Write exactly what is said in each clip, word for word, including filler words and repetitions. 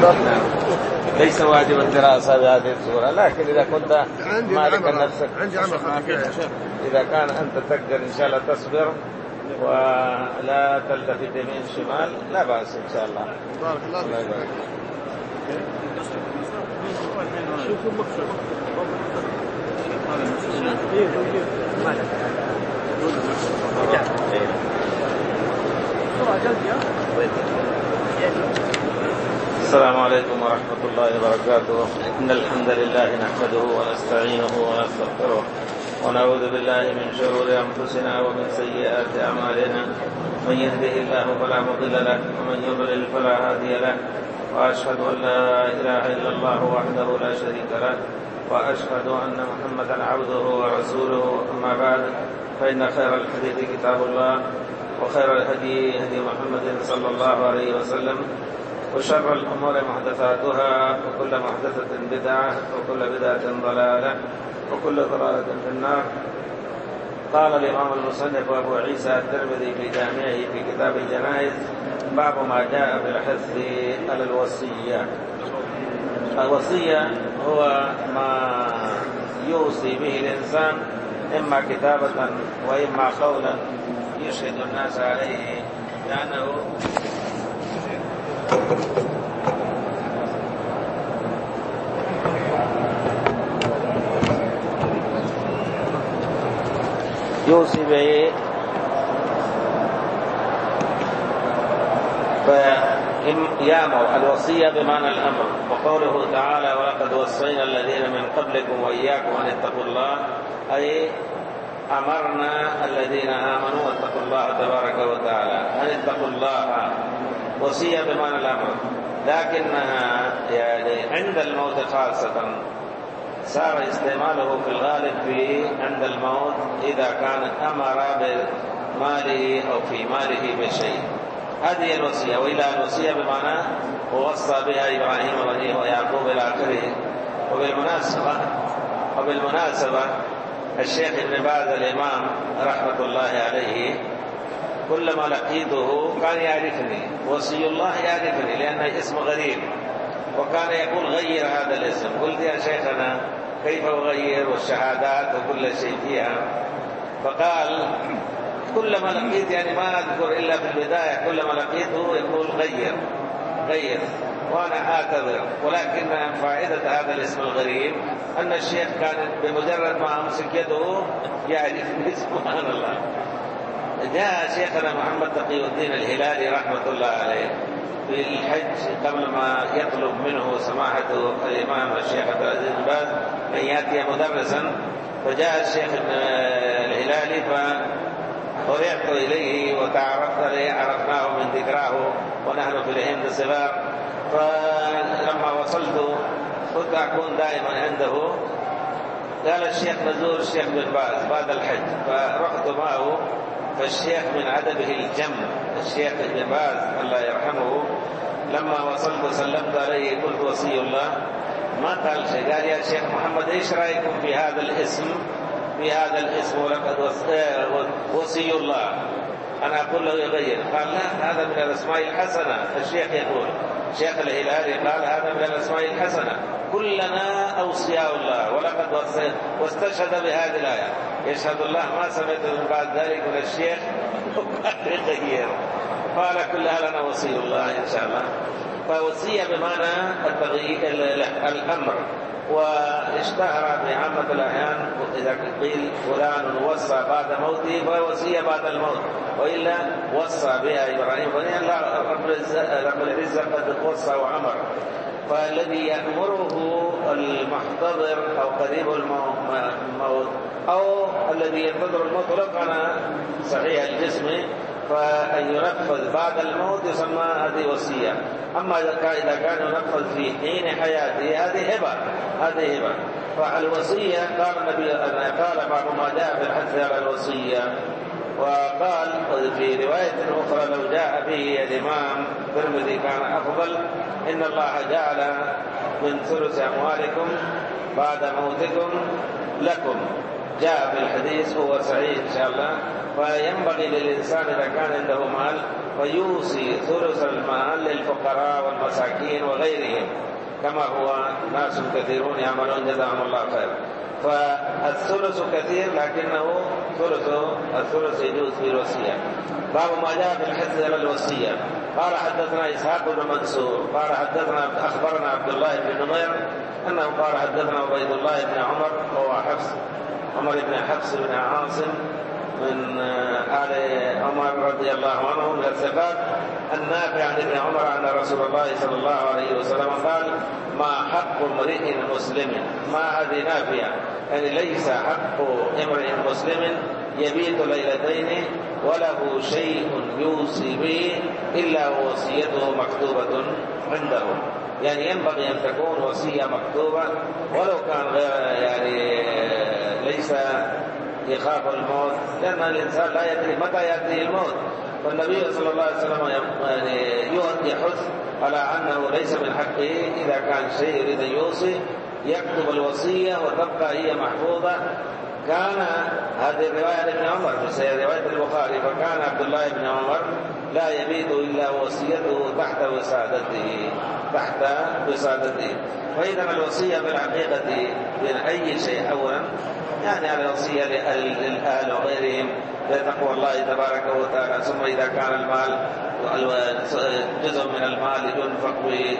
ليس واجب الدراسة بهذه الصورة، لكن إذا كنت مالك نفسك عندي عمل خفيف، إذا كان أنت تقدر إن شاء الله تصبر ولا تلتفت يمين شمال لا بأس إن شاء الله. بارك الله فيك. السلام عليكم ورحمة الله وبركاته. إن الحمد لله نحمده ونستعينه ونستغفره ونعوذ بالله من شرور أنفسنا ومن سيئات أعمالنا. من يهده الله فلا مضل له ومن يضلل فلا هادي له، وأشهد أن لا إله إلا الله وحده لا شريك له، وأشهد أن محمدا عبده ورسوله. أما بعد، فإن خير الحديث كتاب الله، وخير الهدي هدي محمد صلى الله عليه وسلم، وشر الأمور محدثاتها، وكل محدثة بدعة، وكل بدعة ضلالة، وكل ضلالة في النار. قال الإمام المصنف أبو عيسى الترمذي في جامعه في كتاب الجنائز: باب ما جاء في الحث على الوصية. الوصية هو ما يوصي به الإنسان إما كتابة وإما قولا يشهد الناس عليه، لأنه يوصي به فيامر. الوصية بمعنى الأمر، وقوله تعالى: ولقد وصينا الذين من قبلكم وإياكم أن اتقوا الله، أي أمرنا الذين آمنوا واتقوا الله تبارك وتعالى أن اتقوا الله. وصية بمعنى الأمر، لكنها يعني عند الموت خاصة صار استعماله في الغالب في عند الموت إذا كان أمر بماله أو في ماله بشيء. هذه الوصية. وإلى الوصية بمعنى ووصى بها إبراهيم وبنيه ويعقوب إلى آخره. وبالمناسبة وبالمناسبة الشيخ ابن باز الإمام رحمة الله عليه كلما لقيته كان يعرفني، وصي الله يعرفني لأنه اسم غريب، وكان يقول: غير هذا الاسم. قلت: يا شيخنا كيف أغير والشهادات وكل شيء فيها؟ فقال: كلما لقيت، يعني ما أذكر إلا في البداية، كلما لقيته يقول غير غير وأنا أعتذر. ولكن فائدة هذا الاسم الغريب أن الشيخ كان بمجرد ما أمسك يده يعرفني. سبحان الله. جاء شيخنا محمد تقي الدين الهلالي رحمة الله عليه في الحج قبل ما يطلب منه سماحة الإمام الشيخ عبد العزيز بن باز أن يأتي مدرسا، فجاء الشيخ الهلالي فرحت إليه وتعرفت عليه، عرفناه من ذكراه ونحن في الهند صغار. فلما وصلت كنت أكون دائما عنده. قال: الشيخ نزور الشيخ بن باز بعد الحج، فرحت معه. فالشيخ من عدده الجم، الشيخ بن باز الله يرحمه، لما وصلت سلمت عليه قلت: وصي الله. ما قال شيء، قال: يا شيخ محمد ايش رايكم في هذا الاسم في هذا الاسم ولقد وصي الله؟ انا اقول له يغير. قال: لا، هذا من الاسماء الحسنه. الشيخ يقول، الشيخ الهلالي قال: هذا من الاسماء الحسنه، كلنا اوصياء الله ولقد وصي، واستشهد بهذه الايه: يشهد الله. ما سمعت من بعد ذلك من الشيخ يغير. قال: كلها لنا وصي الله ان شاء الله. فوصية بمعنى التغيير الأمر. واشتهر في عامة الأحيان إذا قيل فلان وصى بعد موته فوصية بعد الموت، وإلا وصى بها إبراهيم بنيه. لا، رب العزة قد وصى وأمر. فالذي يأمره المحتضر أو قريب الموت أو الذي ينتظر الموت ولو كان صحيح الجسم، فأن ينفذ بعد الموت يسمى هذه وصية. أما إذا كان ينفذ في حين حياته هذه هبة هذه هبة فالوصية قال النبي قال بعض ما جاء في الحث على الوصية. وقال في رواية أخرى: لو جاء به الإمام الترمذي كان أفضل. إن الله جعل من ثلث أموالكم بعد موتكم لكم، جاء في الحديث هو صحيح إن شاء الله. فينبغي للإنسان إذا كان عنده مال فيوصي ثلث المال للفقراء والمساكين وغيرهم، كما هو ناس كثيرون يعملون جزاهم الله خير. فالثلث كثير لكنه ثلث الثلث يجوز في الوصية. باب ما جاء في الحث على الوصية. قال حدثنا إسحاق بن منصور قال حدثنا أخبرنا عبد الله بن نمير أنه قال حدثنا عبيد الله بن عمر وهو حفص عمر بن حفص بن عاصم من آل عمر رضي الله عنه من الثقات النافع عن ابن عمر أن رسول الله صلى الله عليه وسلم قال: ما حق امرئ مسلم، ما هذه نافية يعني ليس حق امرئ مسلم يبيت ليلتين وله شيء يوصي به إلا وصيته مكتوبة عنده. يعني ينبغي أن تكون وصية مكتوبة ولو كان غير يعني ليس يخاف الموت، لأن الإنسان لا يدري متى يأتي الموت. والنبي صلى الله عليه وسلم يعني يحث على أنه ليس من حقه إذا كان شيء يريد أن يوصي يكتب الوصية وتبقى هي محفوظة. كان هذه الرواية لابن عمر في رواية البخاري، فكان عبد الله بن عمر لا يبيت إلا وصيته تحت وسادته تحت وسادته. فإذا الوصية بالحقيقة من أي شيء أولا يعني على الوصية للأهل وغيرهم بتقوى الله تبارك وتعالى. ثم إذا كان المال جزء من المال ينفق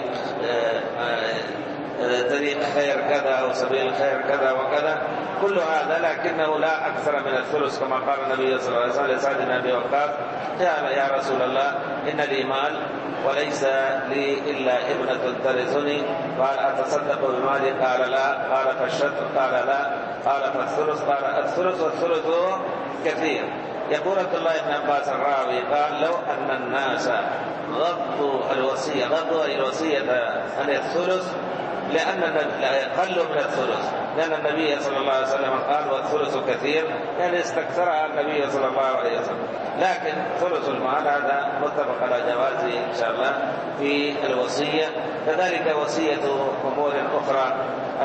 بطريق خير كذا أو سبيل خير كذا وكذا كل هذا، لكنه لا أكثر من الثلث، كما قال النبي صلى الله عليه وسلم لسعد بن أبي وقاص: يا رسول الله إن لي مال وليس لي إلا ابنة ترثني، قال: أتصدق بمالي؟ قال: لا. قال: فالشطر؟ قال: لا. قال: فالثلث؟ قال: الثلث والثلث كثير. يقول عبد الله بن عباس الراوي قال: لو أن الناس غضوا الوصية غضوا الوصية عن الثلث لأن قلوا من الثلث، لأن النبي صلى الله عليه وسلم قال: والثلث كثير، يعني استكثرها النبي صلى الله عليه وسلم. لكن ثلث المال هذا متفق على جوازه إن شاء الله في الوصية. كذلك وصية أمور أخرى.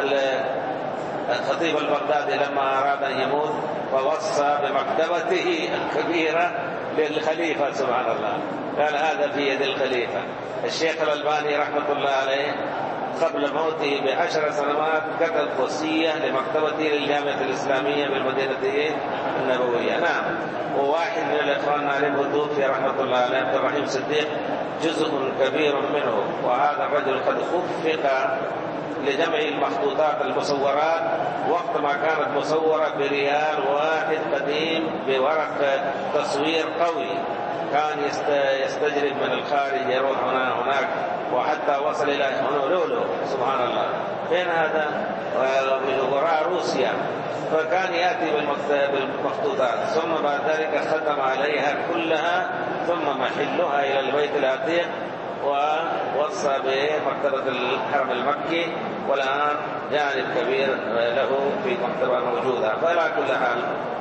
الخطيب البغدادي لما أراد أن يموت فوصى بمكتبته الكبيرة للخليفة سبحان الله، قال: هذا في يد الخليفة. الشيخ الألباني رحمة الله عليه قبل موته بعشر سنوات كتب وصية لمكتبته للجامعة الإسلامية بالمدينة النبوية. نعم. وواحد من الإخوان نعرفه توفي رحمة الله عليه عبد الرحيم صديق جزء كبير منه، وهذا الرجل قد خفق لجمع المخطوطات المصورات وقت ما كانت مصورة بريال واحد قديم بورق تصوير قوي، كان يستجلب من الخارج يروح هنا هناك وحتى وصل إلى هونولولو سبحان الله. فين هذا؟ وراء روسيا. فكان يأتي بالمخطوطات ثم بعد ذلك ختم عليها كلها ثم محلها إلى البيت العتيق ووصى بمكتبة الحرم المكي، والآن جانب كبير له في مكتبة موجودة. فلا كل حال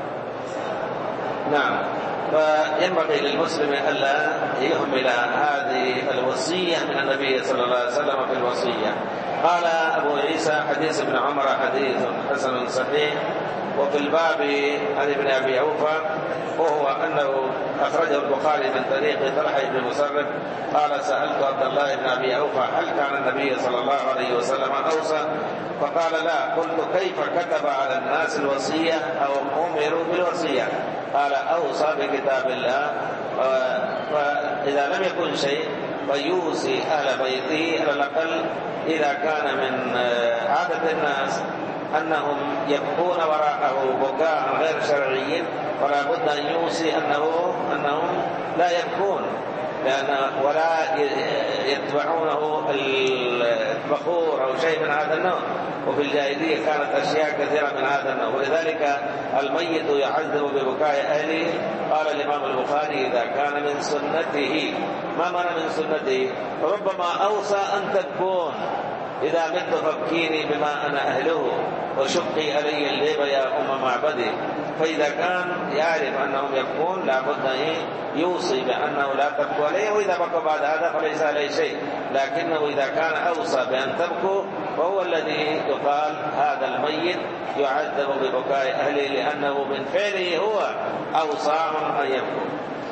نعم. فينبغي للمسلم ألا يهمل هذه الوصية من النبي صلى الله عليه وسلم في الوصية. قال أبو عيسى: حديث ابن عمر حديث حسن صحيح. وفي الباب عن ابن أبي أوفى وهو أنه أخرجه البخاري من طريق طلحة بن مسرف قال: سألت عبد الله بن أبي أوفى: هل كان النبي صلى الله عليه وسلم أوصى؟ فقال: لا. قلت: كيف كتب على الناس الوصية أو أمروا بالوصية؟ قال: أوصى بكتاب الله، فإذا لم يكن شيء فيوصي أهل بيته على الأقل إذا كان من عادة الناس أنهم يبقون وراءه بكاء غير شرعيين، فلا بد أن يوصي أنه أنهم لا يبكون لأن ولا يتبعونه البخور أو شيء من هذا النوع. وفي الجاهلية كانت أشياء كثيرة من هذا النوع، ولذلك الميت يعذب ببكاء أهله. قال الإمام البخاري: إذا كان من سنته. ما معنى من سنته؟ ربما أوصى أن تبكون إذا مت فابكيني بما أنا أهله وشقي علي الليب يا أم معبدي. فإذا كان يعرف أنهم يبكون لابد أن يوصي بأنه لا تبكوا عليه، وإذا بكوا بعد هذا فليس عليه شيء، لكنه إذا كان أوصى بأن تبكوا فهو الذي يقال هذا الميت يعذب ببكاء أهله، لأنه من فعله هو أوصاهم أن يبكوا.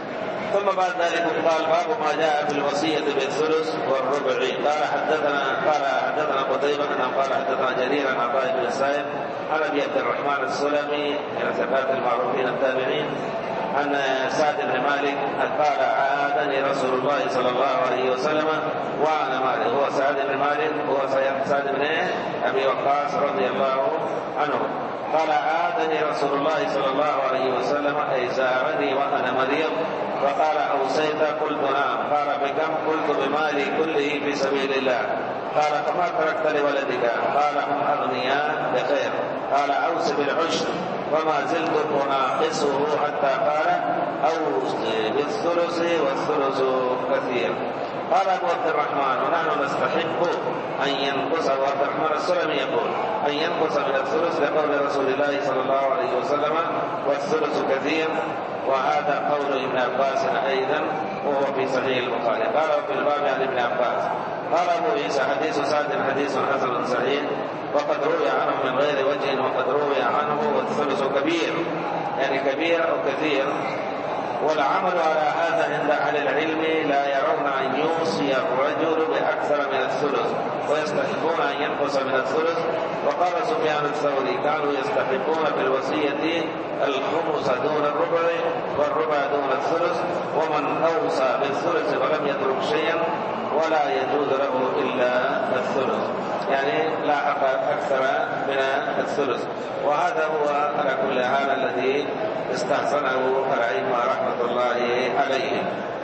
ثم بعد ذلك قال باب ما جاء في الوصية بالثلث والربع. قال حدثنا قال حدثنا قتيبة قال حدثنا جرير عن عطاء بن السائب عن أبي عبد الرحمن السلمي من ثقات المعروفين التابعين عن سعد بن مالك قال عادني رسول الله صلى الله عليه وسلم وأنا مالك. هو سعد بن مالك هو سعد بن أبي وقاص رضي الله عنه. قال عادني رسول الله صلى الله عليه وسلم أي زارني وأنا مريض فقال أوصيت؟ قلت نعم. قال بكم؟ قلت بمالي كله في سبيل الله. قال فما تركت لولدك؟ قال هم أغنياء بخير. قال أوص بالعشر. وما زلت أناقصه حتى قال أوص بالثلث والثلث كثير. قال أبو عبد الرحمن ونحن نستحق أن ينقص. أبو عبد الرحمن السلمي يقول أن ينقص من الثلث لقول رسول الله صلى الله عليه وسلم والثلث كثير، وهذا قول ابن عباس أيضا وهو في صحيح البخاري. قال في الباب عن ابن عباس. قال أبو عيسى حديث سعد حديث حسن صحيح وقد روي عنه من غير وجه وقد روي عنه والثلث كبير، يعني كبير أو كثير. والعمل على هذا عند أهل العلم لا يرون أن يوصي الرجل بأكثر من الثلث ويستحقون أن ينقص من الثلث. وقال سفيان الثوري كانوا يستحقون بالوصية الخمس دون الربع والربع دون الثلث، ومن أوصى بالثلث فلم يترك شيئا ولا يجوز له إلا الثلث، يعني لا حق أكثر من الثلث. وهذا هو على كل حال الذي استحسنه الأئمة رحمة الله عليهم،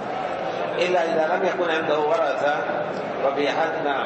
إلا إذا لم يكن عنده ورثة وفي حد. نعم.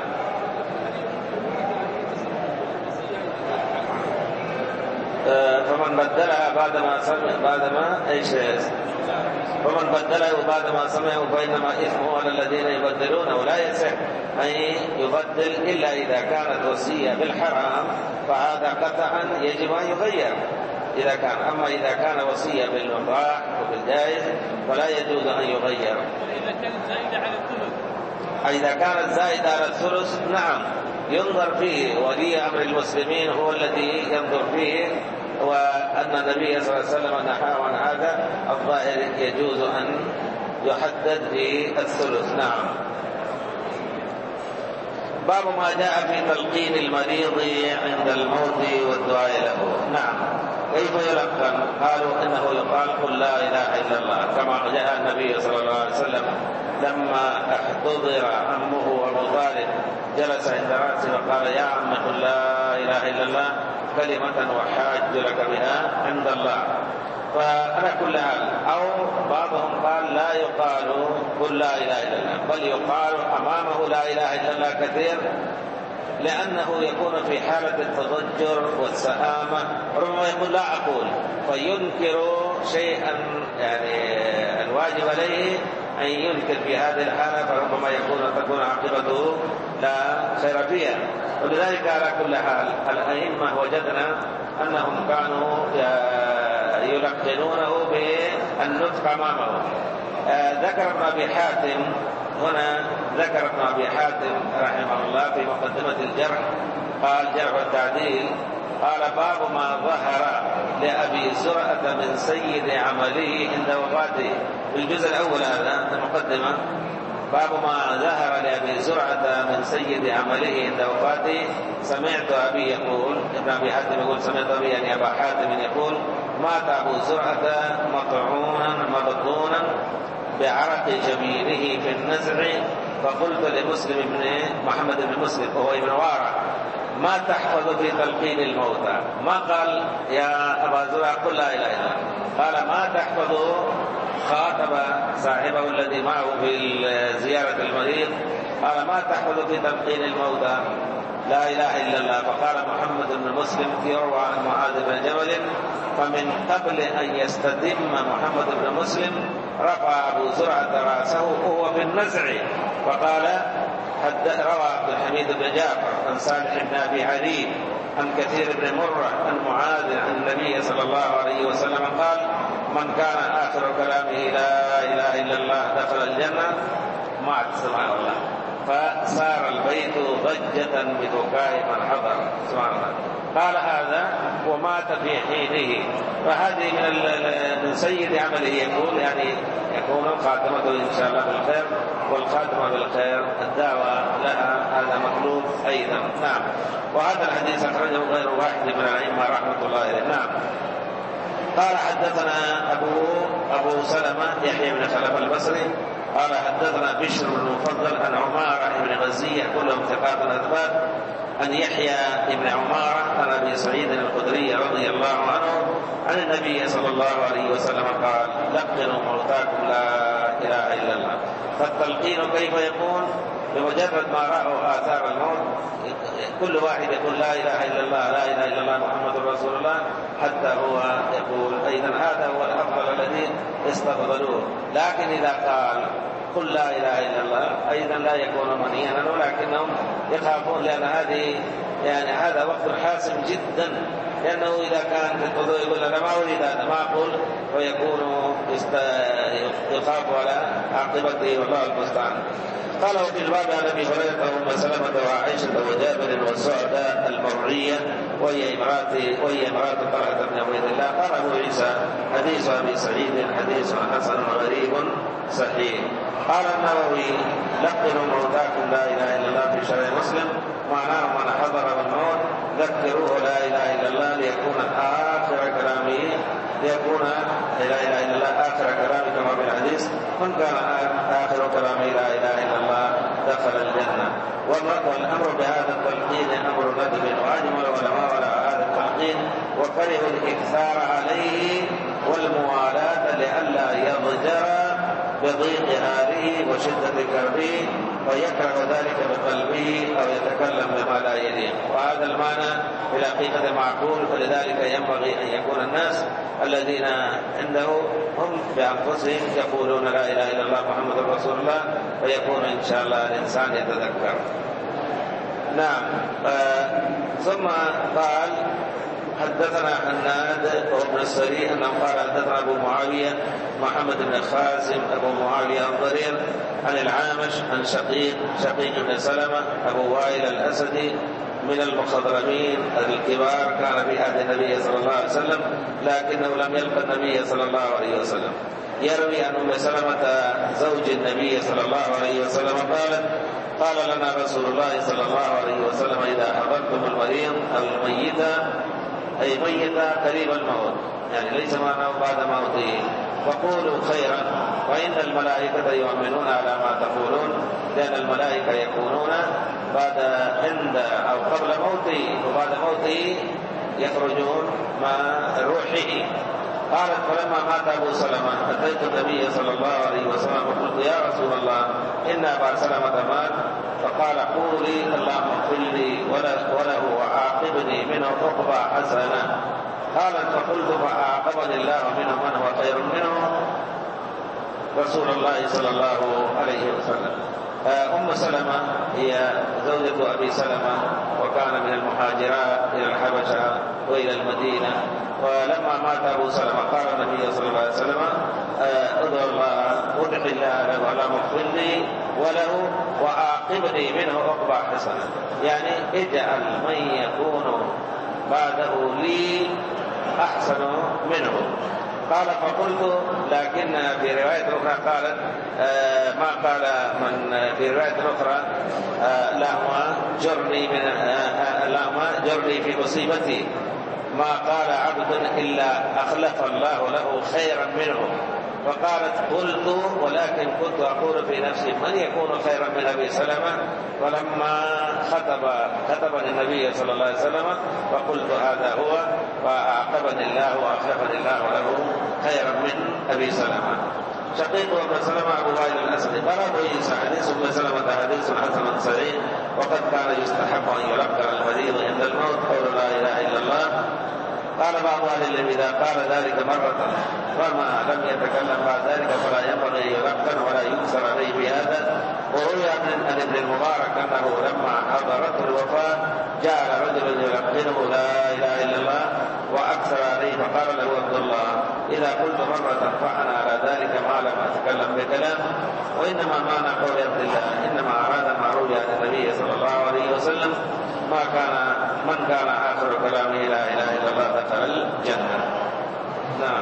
فمن بدلها بعدما سمع بعدما ايش فمن بدله بعدما سمعه فإنما إثمه على الذين يبدلونه. ولا يصح أن يبدل إلا إذا كانت وصية بالحرام، فهذا قطعا يجب أن يغير إذا كان. أما إذا كان وصية بالمباح وبالجائز فلا يجوز أن يغير. إذا كانت زائدة على الثلث إذا كانت زائدة على الثلث نعم ينظر فيه، ولي أمر المسلمين هو الذي ينظر فيه، وأن النبي صلى الله عليه وسلم نهى عن هذا. الظاهر يجوز أن يحدد بالثلث. نعم. باب ما جاء في تلقين المريض عند الموت والدعاء له. نعم. كيف يلقن؟ قالوا إنه يقال قل لا إله إلا الله، كما جاء النبي صلى الله عليه وسلم لما احتضر عمه أبو طالب جلس عند رأسه وقال يا عم قل لا إله إلا الله كلمة وحاج لك بها عند الله. فعلى كل حال، أو بعضهم قال لا يقال قل لا إله إلا الله، بل يقال أمامه لا إله إلا الله كثير، لأنه يكون في حالة التضجر والسآمة، ربما يقول لا أقول فينكر شيئا يعني الواجب عليه أن ينكر في هذه الحالة، فربما يكون تكون عاقبته لا خير فيها. ولذلك على كل حال الأئمة وجدنا أنهم كانوا يلقنونه بالنطق أمامه. ذكر ابن أبي حاتم هنا ذكر ابن أبي حاتم رحمه الله في مقدمة الجرح قال جرح التعديل، قال باب ما ظهر لأبي زرعة من سيد عمله عند وفاته. في الجزء الأول هذا المقدمة باب ما ظهر لأبي زرعة من سيد عمله عند وفاته. سمعت أبي يقول ابن أبي حاتم يقول سمعت أبي يعني أبا حاتم يقول مات أبو زرعة مطعونا مبطونا بعرق جبينه في النزع، فقلت لمسلم بن محمد بن مسلم وهو ابن وارع ما تحفظ في تلقين الموتى؟ ما قال يا أبا زرعة قل لا إله إلا الله، قال ما تحفظ. خاطب صاحبه الذي معه في زيارة المريض قال ما تحفظ في تلقين الموتى؟ لا إله إلا الله. فقال محمد بن مسلم يروى عن معاذ بن جبل فمن قبل أن يستتم محمد بن مسلم رفع أبو زرعة رأسه وهو في النزع، فقال روى عبد الحميد حميد بن جعفر عن صالح بن أبي علي عن كثير بن مرة عن معاذ عن النبي صلى الله عليه وسلم قال: من كان آخر كلامه لا إله إلا الله دخل الجنة. مات سبحان الله، فصار البيت ضجة ببكاء من حضر سبحان الله. قال هذا ومات في حينه، فهذه من من سيد عمله يقول يعني يكون خاتمته إن شاء الله بالخير، والخاتمة بالخير الدعوة لها، هذا مطلوب أيضا. نعم. وهذا الحديث أخرجه غير واحد من الأئمة رحمة الله عليه. نعم. قال: حدثنا أبو أبو سلمة يحيى بن خلف البصري قال: حدثنا بشر بن المفضل عن عمارة بن غزية كلهم ثقات أثبات عن يحيى بن عمارة عن أبي سعيد الخدري رضي الله عنه عن النبي صلى الله عليه وسلم قال: لقنوا موتاكم لا إله إلا الله. فالتلقين كيف يكون؟ بمجرد ما رأوا آثار الموت كل واحد يقول لا إله إلا الله لا إله إلا الله محمد رسول الله، حتى هو يقول. أيضا هذا هو الأفضل الذي استفضلوه. لكن إذا قال قل لا إله إلا الله أيضا لا يكون منيئا، ولكنهم يخافون، لأن هذه يعني هذا وقت حاسم جدا، لأنه إذا كان في الوضوء يقول أنا ما أريد هذا ما أقول، ويكون يخاف على عاقبته والله المستعان. قال: وفي الباب عن ابي هريره وام سلمه وعائشه وجابر والسعداء المرعيه وهي امراه وهي امراه طلحه بن عبيد الله. قال ابو عيسى: حديث ابي سعيد حديث حسن غريب صحيح. قال النووي: لقنوا موتاكم لا اله الا الله في شرع مسلم، معناه من حضر الموت ذكروه لا اله الا الله ليكون اخر كلامه ليكون لا اله الا الله اخر كلامه كما في الحديث: من كان اخر كلامه لا اله الا الله دخل الجنه. والامر بهذا التلقين امر ندب، واجمع العلماء على هذا التلقين وكرهوا الاكثار عليه والموالاه لئلا يضجر بضيق حاله وشده كربه ويكره ذلك بقلبه او يتكلم بما لا يليق. وهذا المعنى في الحقيقه معقول، فلذلك ينبغي ان يكون الناس الذين عنده هم بانفسهم يقولون لا اله الا الله محمد رسول الله، فيكون ان شاء الله الانسان يتذكر. نعم. آه ثم قال: حدثنا حناد وابن السري انه قال: حدثنا ابو معاويه محمد بن خازم ابو معاويه الضرير عن العامش عن شقيق شقيق بن سلمه ابو وائل الاسدي من المخضرمين الكبار، كان في عهد النبي صلى الله عليه وسلم لكنه لم يلقى النبي صلى الله عليه وسلم. يروي عن ام سلمه زوج النبي صلى الله عليه وسلم قالت: قال لنا رسول الله صلى الله عليه وسلم: اذا حضرتم المريض او الميت أي ميتا قريب الموت، يعني ليس معناه بعد موته، فقولوا خيرا، وإن الملائكة يؤمنون على ما تقولون، لأن الملائكة يكونون بعد عند أو قبل موته، وبعد موته يخرجون مع روحه. قالت: فلما مات أبو سلمة أتيت النبي صلى الله عليه وسلم فقلت: يا رسول الله إن أبا سلمة مات. فقال: قولي اللهم اغفر لي وله وعاقبني منه عقبى حسنة. قالت: فقلت: فأعاقبني الله منه من هو خير منه رسول الله صلى الله عليه وسلم. أم سلمة هي زوجة أبي سلمة، وكان من المهاجرات إلى الحبشة وإلى المدينة. ولما مات أبو سلمة قال النبي صلى الله عليه وسلم: ادعو الله ادعي الله له ولا مغفر لي وله وعاقبني منه عقبى حسنة، يعني اجعل من يكون بعده لي أحسن منه. قال: فقلت، لكن في رواية أخرى قالت آه ما قال من في رواية أخرى آه اللهم جرني من آه اللهم جرني في مصيبتي، ما قال عبد إلا أخلف الله له خيرا منه. فقالت: قلت ولكن كنت أقول في نفسي من يكون خيرا من أبي سلمة. فلما خطب خطبني النبي صلى الله عليه وسلم فقلت هذا هو، فأعقبني الله وأخلفني الله له خيرا من أبي سلمة. شقيق ابن سلمة أبو وائل الأسدي. قال أبو عيسى: حديث ابن سلمة حديث حسن صحيح، وقد كان يستحب أن يلقن المريض عند الموت قول لا إله إلا الله. قال بعض أهل العلم: إذا قال ذلك مرة فما لم يتكلم بعد ذلك فلا ينبغي أن يلقن ولا يكسر عليه بهذا. وروي عن ابن المبارك أنه لما حضر إذا قلت مرة فأنا على ذلك ما لم أتكلم بكلام. وإنما معنى قول عبد الله إنما أراد ما روي عن النبي صلى الله عليه وسلم ما كان من كان آخر كلامه لا إله إلا الله دخل الجنة. نعم.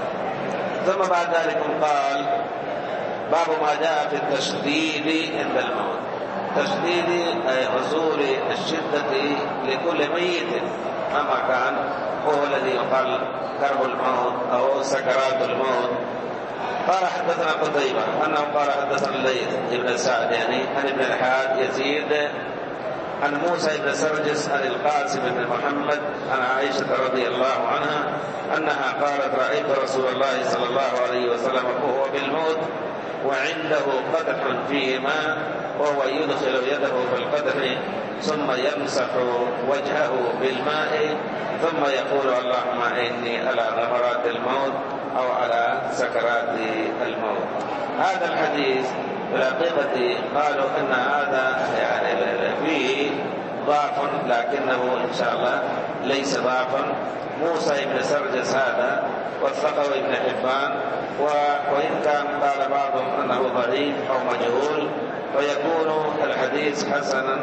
ثم بعد ذلك قال باب ما جاء في التشديد عند الموت. تشديد أي حصول الشدة لكل ميت مهما كان، وهو الذي يقال كرب الموت أو سكرات الموت. قال حدثنا قتيبة أنه قال حدثنا الليث بن سعد يعني عن ابن الحاد يزيد عن موسى بن سرجس عن القاسم بن محمد عن عائشة رضي الله عنها أنها قالت رأيت رسول الله صلى الله عليه وسلم وهو بالموت وعنده قدح فيه ماء وهو يدخل يده في القدح ثم يمسح وجهه بالماء ثم يقول اللهم إني على غمرات الموت أو على سكرات الموت. هذا الحديث بالحقيقة قالوا أن هذا يعني فيه ضعف، لكنه إن شاء الله ليس ضعفا. موسى بن سرجس هذا وثقه ابن حبان، وإن كان قال بعضهم أنه ضعيف أو مجهول فيكون الحديث حسنا.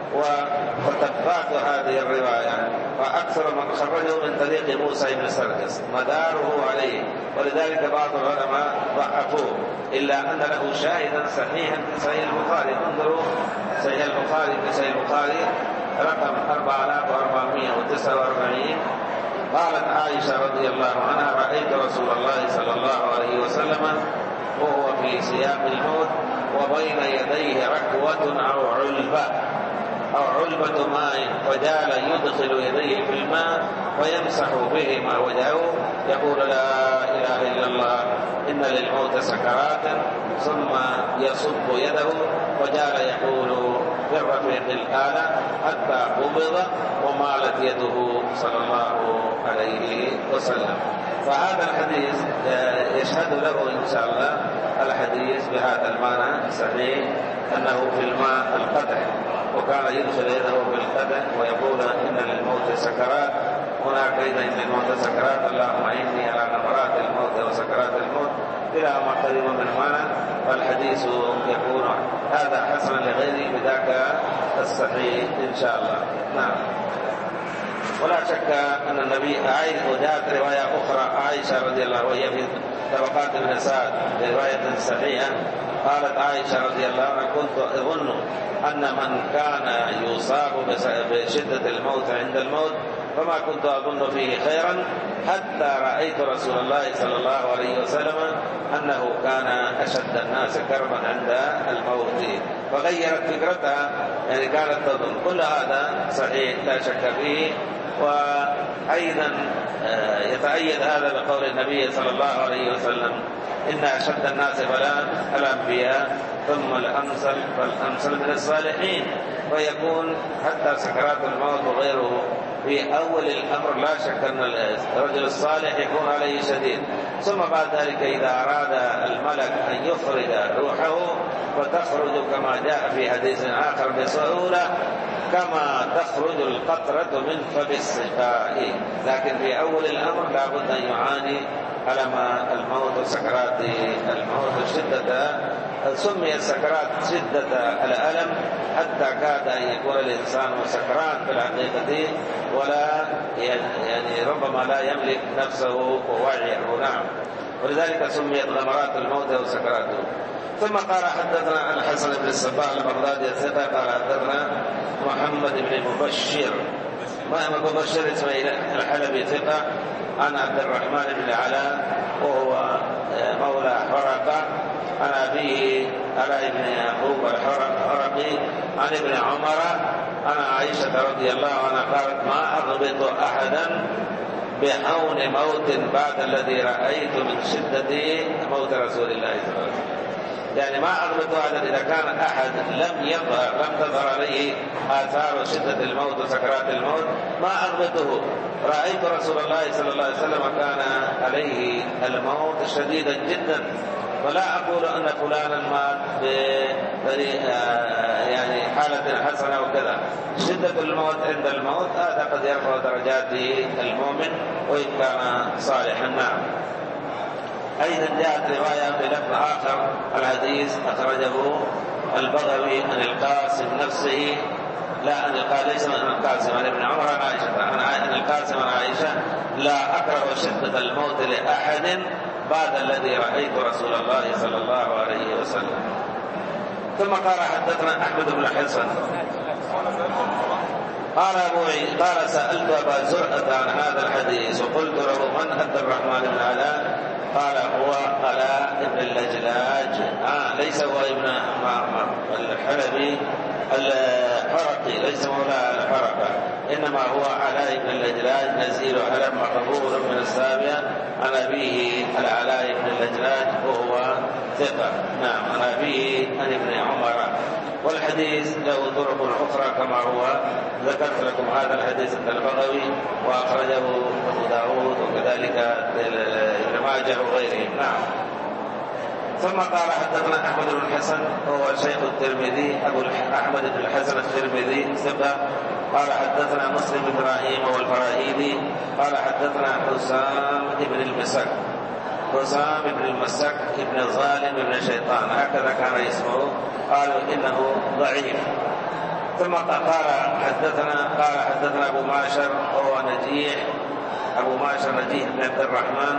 وتبعت هذه الرواية وأكثر من خرجه من طريق موسى بن سرجس مداره عليه، ولذلك بعض العلماء ضعفوه، إلا أن له شاهدا صحيحا في صحيح البخاري. انظروا صحيح البخاري في صحيح البخاري رقم أربعة آلاف وأربعمائة وتسعة وأربعين قالت عائشة رضي الله عنها رأيت رسول الله صلى الله عليه وسلم وهو في سياق الموت وبين يديه ركوة أو علبة أو علبة ماء فجعل يدخل يديه في الماء ويمسح بهما وجهه يقول لا إله إلا الله إن للموت سكرات ثم يصب يده وجعل يقول في الرفيق الأعلى حتى قبض ومالت يده صلى الله عليه وسلم. فهذا الحديث يشهد له إن شاء الله الحديث بهذا المعنى صحيح أنه في الماء القدح وكان يدخل يده في القدح ويقول إن للموت سكرات. هناك أيضا إن للموت سكرات اللهم إني على غمرات الموت وسكرات الموت إلى ما قريب من معنى. فالحديث يكون هذا حسنا لغيره بذاك الصحيح إن شاء الله. نعم. ولا شك أن النبي عائشة وجاءت رواية أخرى عائشة رضي الله عنها وهي في طبقات ابن سعد رواية صحيحة قالت عائشة رضي الله عنها كنت أظن أن من كان يصاب بشدة الموت عند الموت فما كنت أظن فيه خيرا حتى رأيت رسول الله صلى الله عليه وسلم أنه كان أشد الناس كربا عند الموت، فغيرت فكرتها يعني كانت تظن. كل هذا صحيح لا شك فيه. وأيضا يتأيد هذا بقول النبي صلى الله عليه وسلم إن أشد الناس بلاء الأنبياء ثم الأمثل فالأمثل من الصالحين. ويكون حتى سكرات الموت وغيره في أول الأمر لا شك أن الرجل الصالح يكون عليه شديد، ثم بعد ذلك إذا أراد الملك أن يخرج روحه فتخرج كما جاء في حديث آخر بسهولة كما تخرج القطرة من فم السقاء. لكن في أول الأمر لا بد أن يعاني ألم الموت وسكرات الموت شدة. سمي السكرات شدة الألم حتى كاد أن يكون الإنسان سكران في الحقيقة ولا يعني ربما لا يملك نفسه ووعيه. نعم. ولذلك سميت غمرات الموت وسكراته. ثم قال حدثنا الحسن بن الصباح البغدادي الثقة قال حدثنا محمد بن مبشر ما مبشر اسماعيل الحلبي ثقة عن عبد الرحمن بن علاء وهو مولى حرقة عن أبيه على ابن يعقوب الحرقي عن ابن عمر عن عائشة رضي الله عنها قالت ما أغبط أحدا بحون موت بعد الذي رأيت من شدة موت رسول الله صلى الله عليه وسلم. يعني ما أغبط أحدا إذا كان أحد لم يظهر لم تظهر عليه آثار شدة الموت وسكرات الموت ما أغبطه. رأيت رسول الله صلى الله عليه وسلم كان عليه الموت شديدا جدا، ولا أقول أن فلانا مات يعني حالة حسنة وكذا. شدة الموت عند الموت هذا قد يرفع درجات المؤمن وإن كان صالحا. نعم. أيضا جاءت رواية بلفظ آخر الحديث أخرجه البغوي عن القاسم نفسه، لا عن القاسم ليس عن القاسم عن ابن عمر عن عائشة عن القاسم عن عائشة: لا أكره شدة الموت لأحد بعد الذي رأيت رسول الله صلى الله عليه وسلم. ثم قال: حدثنا أحمد بن حسن قال أبو عيسى قال: سألت أبا زرعة عن هذا الحديث وقلت له: من عبد الرحمن بن علاء؟ قال: هو علاء بن اللجلاج. آه ليس هو ابن معمر الحلبي الحرقي، ليس مولى الحرقة، إنما هو علاء بن اللجلاج نزيل علم مقبول من السابع عن أبيه العلاء بن اللجلاج وهو ثقة. نعم عن أبيه عن ابن عمر. والحديث له طرق أخرى كما هو ذكرت لكم هذا الحديث عند البغوي وأخرجه أبو داود وكذلك ابن ماجه وغيرهم. نعم. ثم قال: حدثنا أحمد بن الحسن وهو شيخ الترمذي أبو أحمد بن الحسن الترمذي ثقة. قال: حدثنا مسلم بن إبراهيم والفراهيدي قال: حدثنا حسام بن المسك حسام بن المسك بن ظالم بن شيطان، هكذا كان اسمه، قالوا إنه ضعيف. ثم قال: حدثنا قال حدثنا أبو ماشر وهو نجيح أبو ماشر نجيح بن عبد الرحمن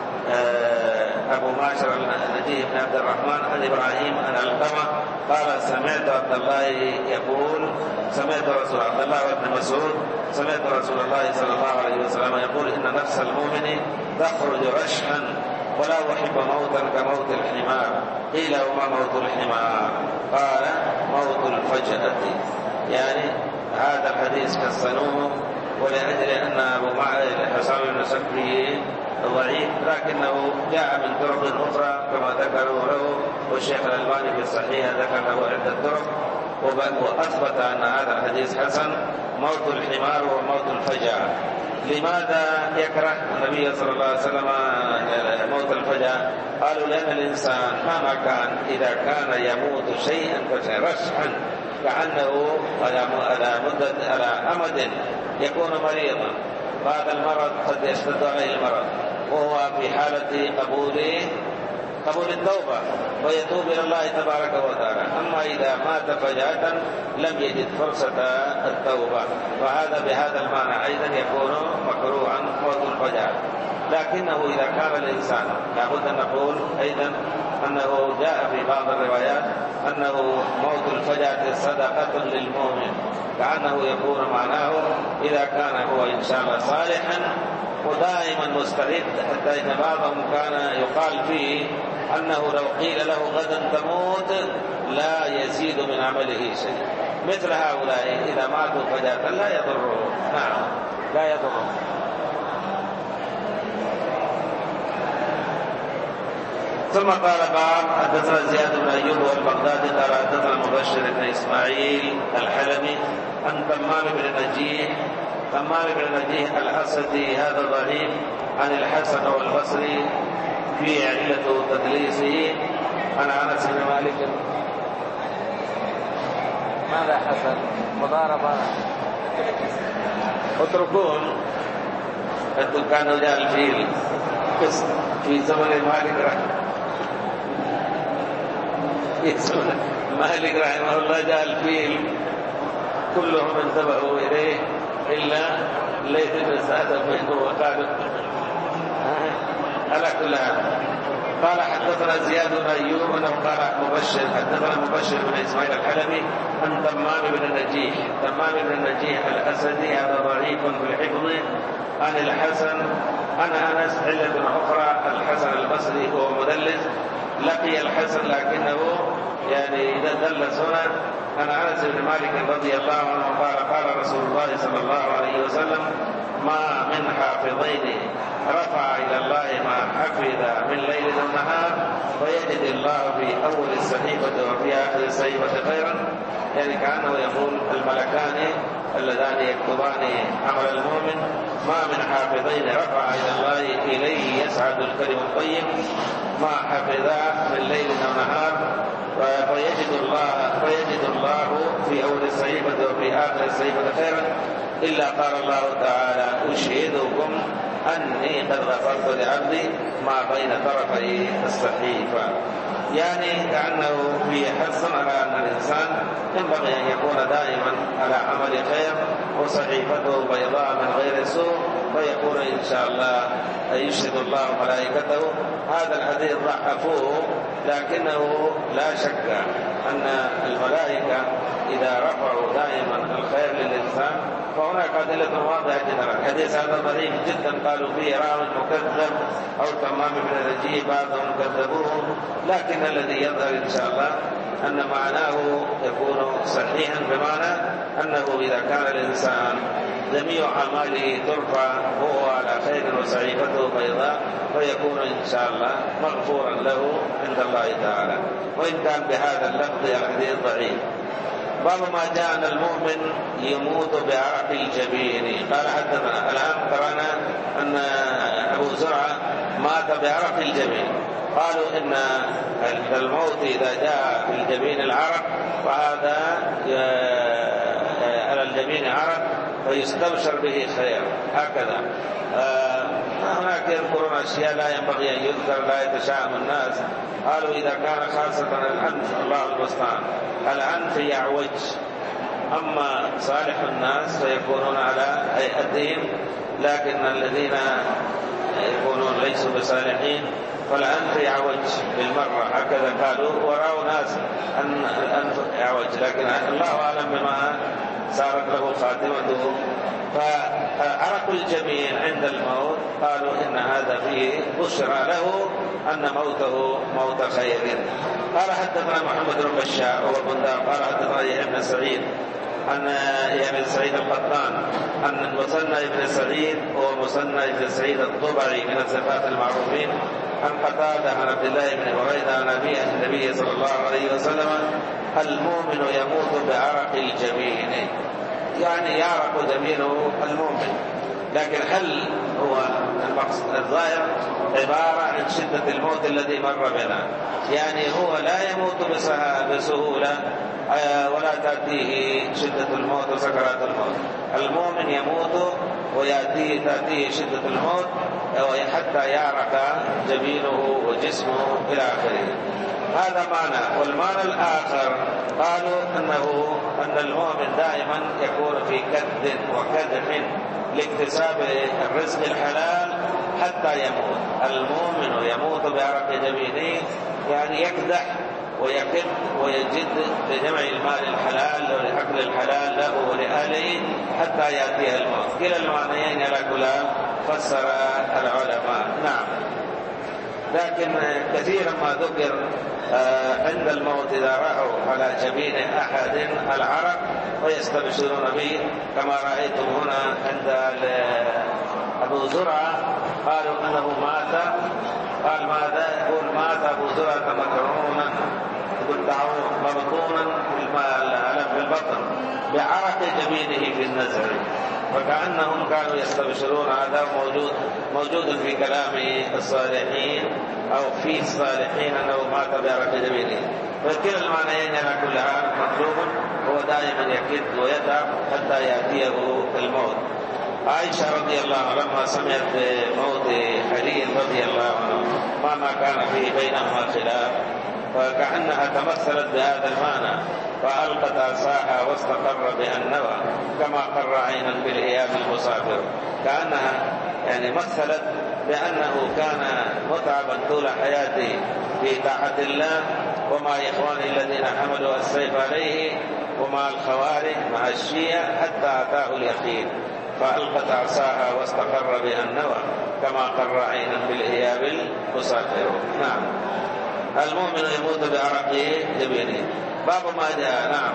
أبو ماشر نجيح بن عبد الرحمن عن إبراهيم عن علقمة قال: سمعت عبد الله يقول سمعت رسول عبد الله بن مسعود سمعت رسول الله صلى الله عليه وسلم يقول: إن نفس المؤمن تخرج رشحا ولا أحب موتا كموت الحمار. قيل: وما موت الحمار؟ قال: موت الفجأة. يعني هذا الحديث حسنوه ولأجل أن أبو حسام بن سكري ضعيف، لكنه جاء من طرق أخرى كما ذكروا له، والشيخ الألباني في الصحيح ذكر له عدة طرق وأثبت أن هذا الحديث حسن. موت الحمار وموت الفجأة. لماذا يكره النبي صلى الله عليه وسلم موت الفجأة؟ قالوا: لأن الإنسان مهما كان إذا كان يموت شيئا رشحا كأنه على مدة على أمد يكون مريضا، بعد المرض قد يشتد عليه المرض وهو في حالة قبول قبول التوبة ويتوب إلى الله تبارك وتعالى. أما إذا مات فجأة لم يجد فرصة التوبة، وهذا بهذا المعنى أيضا يكون مكروها موت الفجأة. لكنه إذا كان الإنسان لابد أن نقول أيضا أنه جاء في بعض الروايات أنه موت الفجأة صدقة للمؤمن، كأنه يكون معناه إذا كان هو إن شاء الله صالحا ودائما مستعد، حتى إن بعضهم كان يقال فيه أنه لو قيل له غدا تموت لا يزيد من عمله شيء. مثل هؤلاء إذا ماتوا فجأة لا يضره. نعم لا يضره. ثم قال: باب حدثنا زياد بن أيوب والبغدادي قال: حدثنا مبشر بن إسماعيل الحلبي عن تمام بن نجيح تمام بن نجيح الأسدي هذا ضعيف عن الحسن والبصري في علة تدليسه عن أنس بن مالك. ماذا حصل؟ مضاربة. اتركون أنتم كانوا جاء الفيل في زمن مالك رحمه في زمن مالك رحمه الله جاء الفيل كلهم انتبهوا إليه إلا الليث بن سعد منه وقالوا على كل حال. قال: حدثنا زياد بن أيوب أنه قال مبشر حدثنا مبشر بن إسماعيل الحلبي عن تمام بن النجيح تمام بن النجيح الأسدي هذا ضعيف في الحفظ عن الحسن عن أنس علة أخرى. الحسن البصري هو مدلس، لقي الحسن لكنه يعني إذا دلس هنا. عن أنس بن مالك رضي الله عنه قال: قال رسول الله صلى الله عليه وسلم: ما من حافظين رفع إلى الله ما حفظ من ليل ونهار ويجد الله في أول الصحيفة وفي آخر الصحيفة خيرا. يعني كأنه يقول الملكان اللذان يكتبان عمل المؤمن: ما من حافظين رفع إلى الله إليه يسعد الكلم الطيب ما حفظا من ليل ونهار فيجد الله فيجد الله في أول الصحيفة وفي آخر الصحيفة خيرا. إلا قال الله تعالى أشهدكم أني قد غفرت لعبدي ما بين طرفي الصحيفة. يعني كأنه في حث على أن الإنسان ينبغي أن يكون دائما على عمل خير وصحيفته بيضاء من غير سوء، ويكون إن شاء الله يشهد الله ملائكته. هذا الحديث ضعفوه، لكنه لا شك أن الملائكة إذا رفعوا دائما الخير للإنسان فهناك أدلة واضحة جدا. الحديث هذا ضعيف جدا، قالوا فيه راو مكذب أو تمام بن نجيب بعضهم كذبوه، لكن الذي يظهر إن شاء الله أن معناه يكون صحيحا، بمعنى أنه إذا كان الإنسان جميع أعماله ترفع وهو على خير وصحيفته بيضاء فيكون إن شاء الله مغفورا له عند الله تعالى، وإن كان بهذا اللفظ الحديث ضعيف. باب ما جاء أن المؤمن يموت بعرق الجبين. قال حدثنا الآن قرأنا أن أبو زرعة مات بعرق الجبين. قالوا إن الموت إذا جاء في الجبين العرق فهذا على الجبين عرق فيستبشر به خير، هكذا. هناك يذكرون أشياء لا ينبغي أن يذكر، لا يتشائم الناس. قالوا إذا كان خاصة الأنف، الله المستعان، الأنف يعوج، أما صالح الناس فيكونون على هيئتهم، لكن الذين يكونون ليسوا بصالحين فالأنف يعوج بالمرة، هكذا قالوا. ورأوا ناس أن الأنف يعوج، لكن الله أعلم بما صارت له خاتمته. فعرق الجبين عند الموت قالوا إن هذا فيه بشرى له أن موته موت خير. قال حدثنا محمد بن بشار وهو بندار قال حدثنا يحيى بن سعيد أن يحيى بن سعيد القطان أن المثنى بن سعيد هو مثنى بن سعيد الطبعي من الثقات المعروفين عن قتادة عن عبد الله بن بريدة عن أبيه عن النبي صلى الله عليه وسلم المؤمن يموت بعرق الجبين، يعني يعرق جبينه المؤمن. لكن هل هو المقصد الظاهر عبارة عن شدة الموت الذي مر بنا، يعني هو لا يموت بسهولة ولا تأتيه شدة الموت وسكرات الموت. المؤمن يموت ويأتيه تأتيه شدة الموت حتى يعرق جبينه وجسمه إلى آخره. هذا معنى. والمعنى الآخر قالوا أنه أن المؤمن دائما يكون في كد وكدح لاكتساب الرزق الحلال حتى يموت. المؤمن يموت بعرق جبينه، يعني يكدح ويكد ويجد لجمع المال الحلال ولأكل الحلال له ولأهله حتى يأتيه الموت. كلا المعنيين على كلام فسر العلماء. نعم. لكن كثيرا ما ذكر عند الموت إذا رأوا على جبين أحد العرق ويستبشرون به، كما رأيتم هنا عند أبو زرعة قالوا أنه مات. قال ماذا؟ يقول مات أبو زرعة مكرونا، يقول دعوه مبطونا في البطن بعرق جبينه في النزع، وكأنهم كانوا يستبشرون. هذا موجود موجود في كلام الصالحين أو في الصالحين أنه مات بعرق جبينه. فكلا المعنيين على كل حال مطلوب، هو دائما يكد ويتعب حتى يأتيه الموت. عائشة رضي الله عنها لما سمعت بموت علي رضي الله عنه ما كان فيه بينهما خلاف، فكأنها تمثلت بهذا المعنى فألقت عصاها واستقر بها النوى كما قر عينا بالإياب المسافر. كأنها يعني مثلت بأنه كان متعبا طول حياته في طاعة الله، ومع إخوانه الذين حملوا السيف عليه ومع الخوارج مع الشيعة حتى أتاه اليقين، فألقت عصاها واستقر بها النوى كما قر عينا بالإياب المسافر. نعم. المؤمن يموت بعرق جبينه. باب ما جاء. نعم.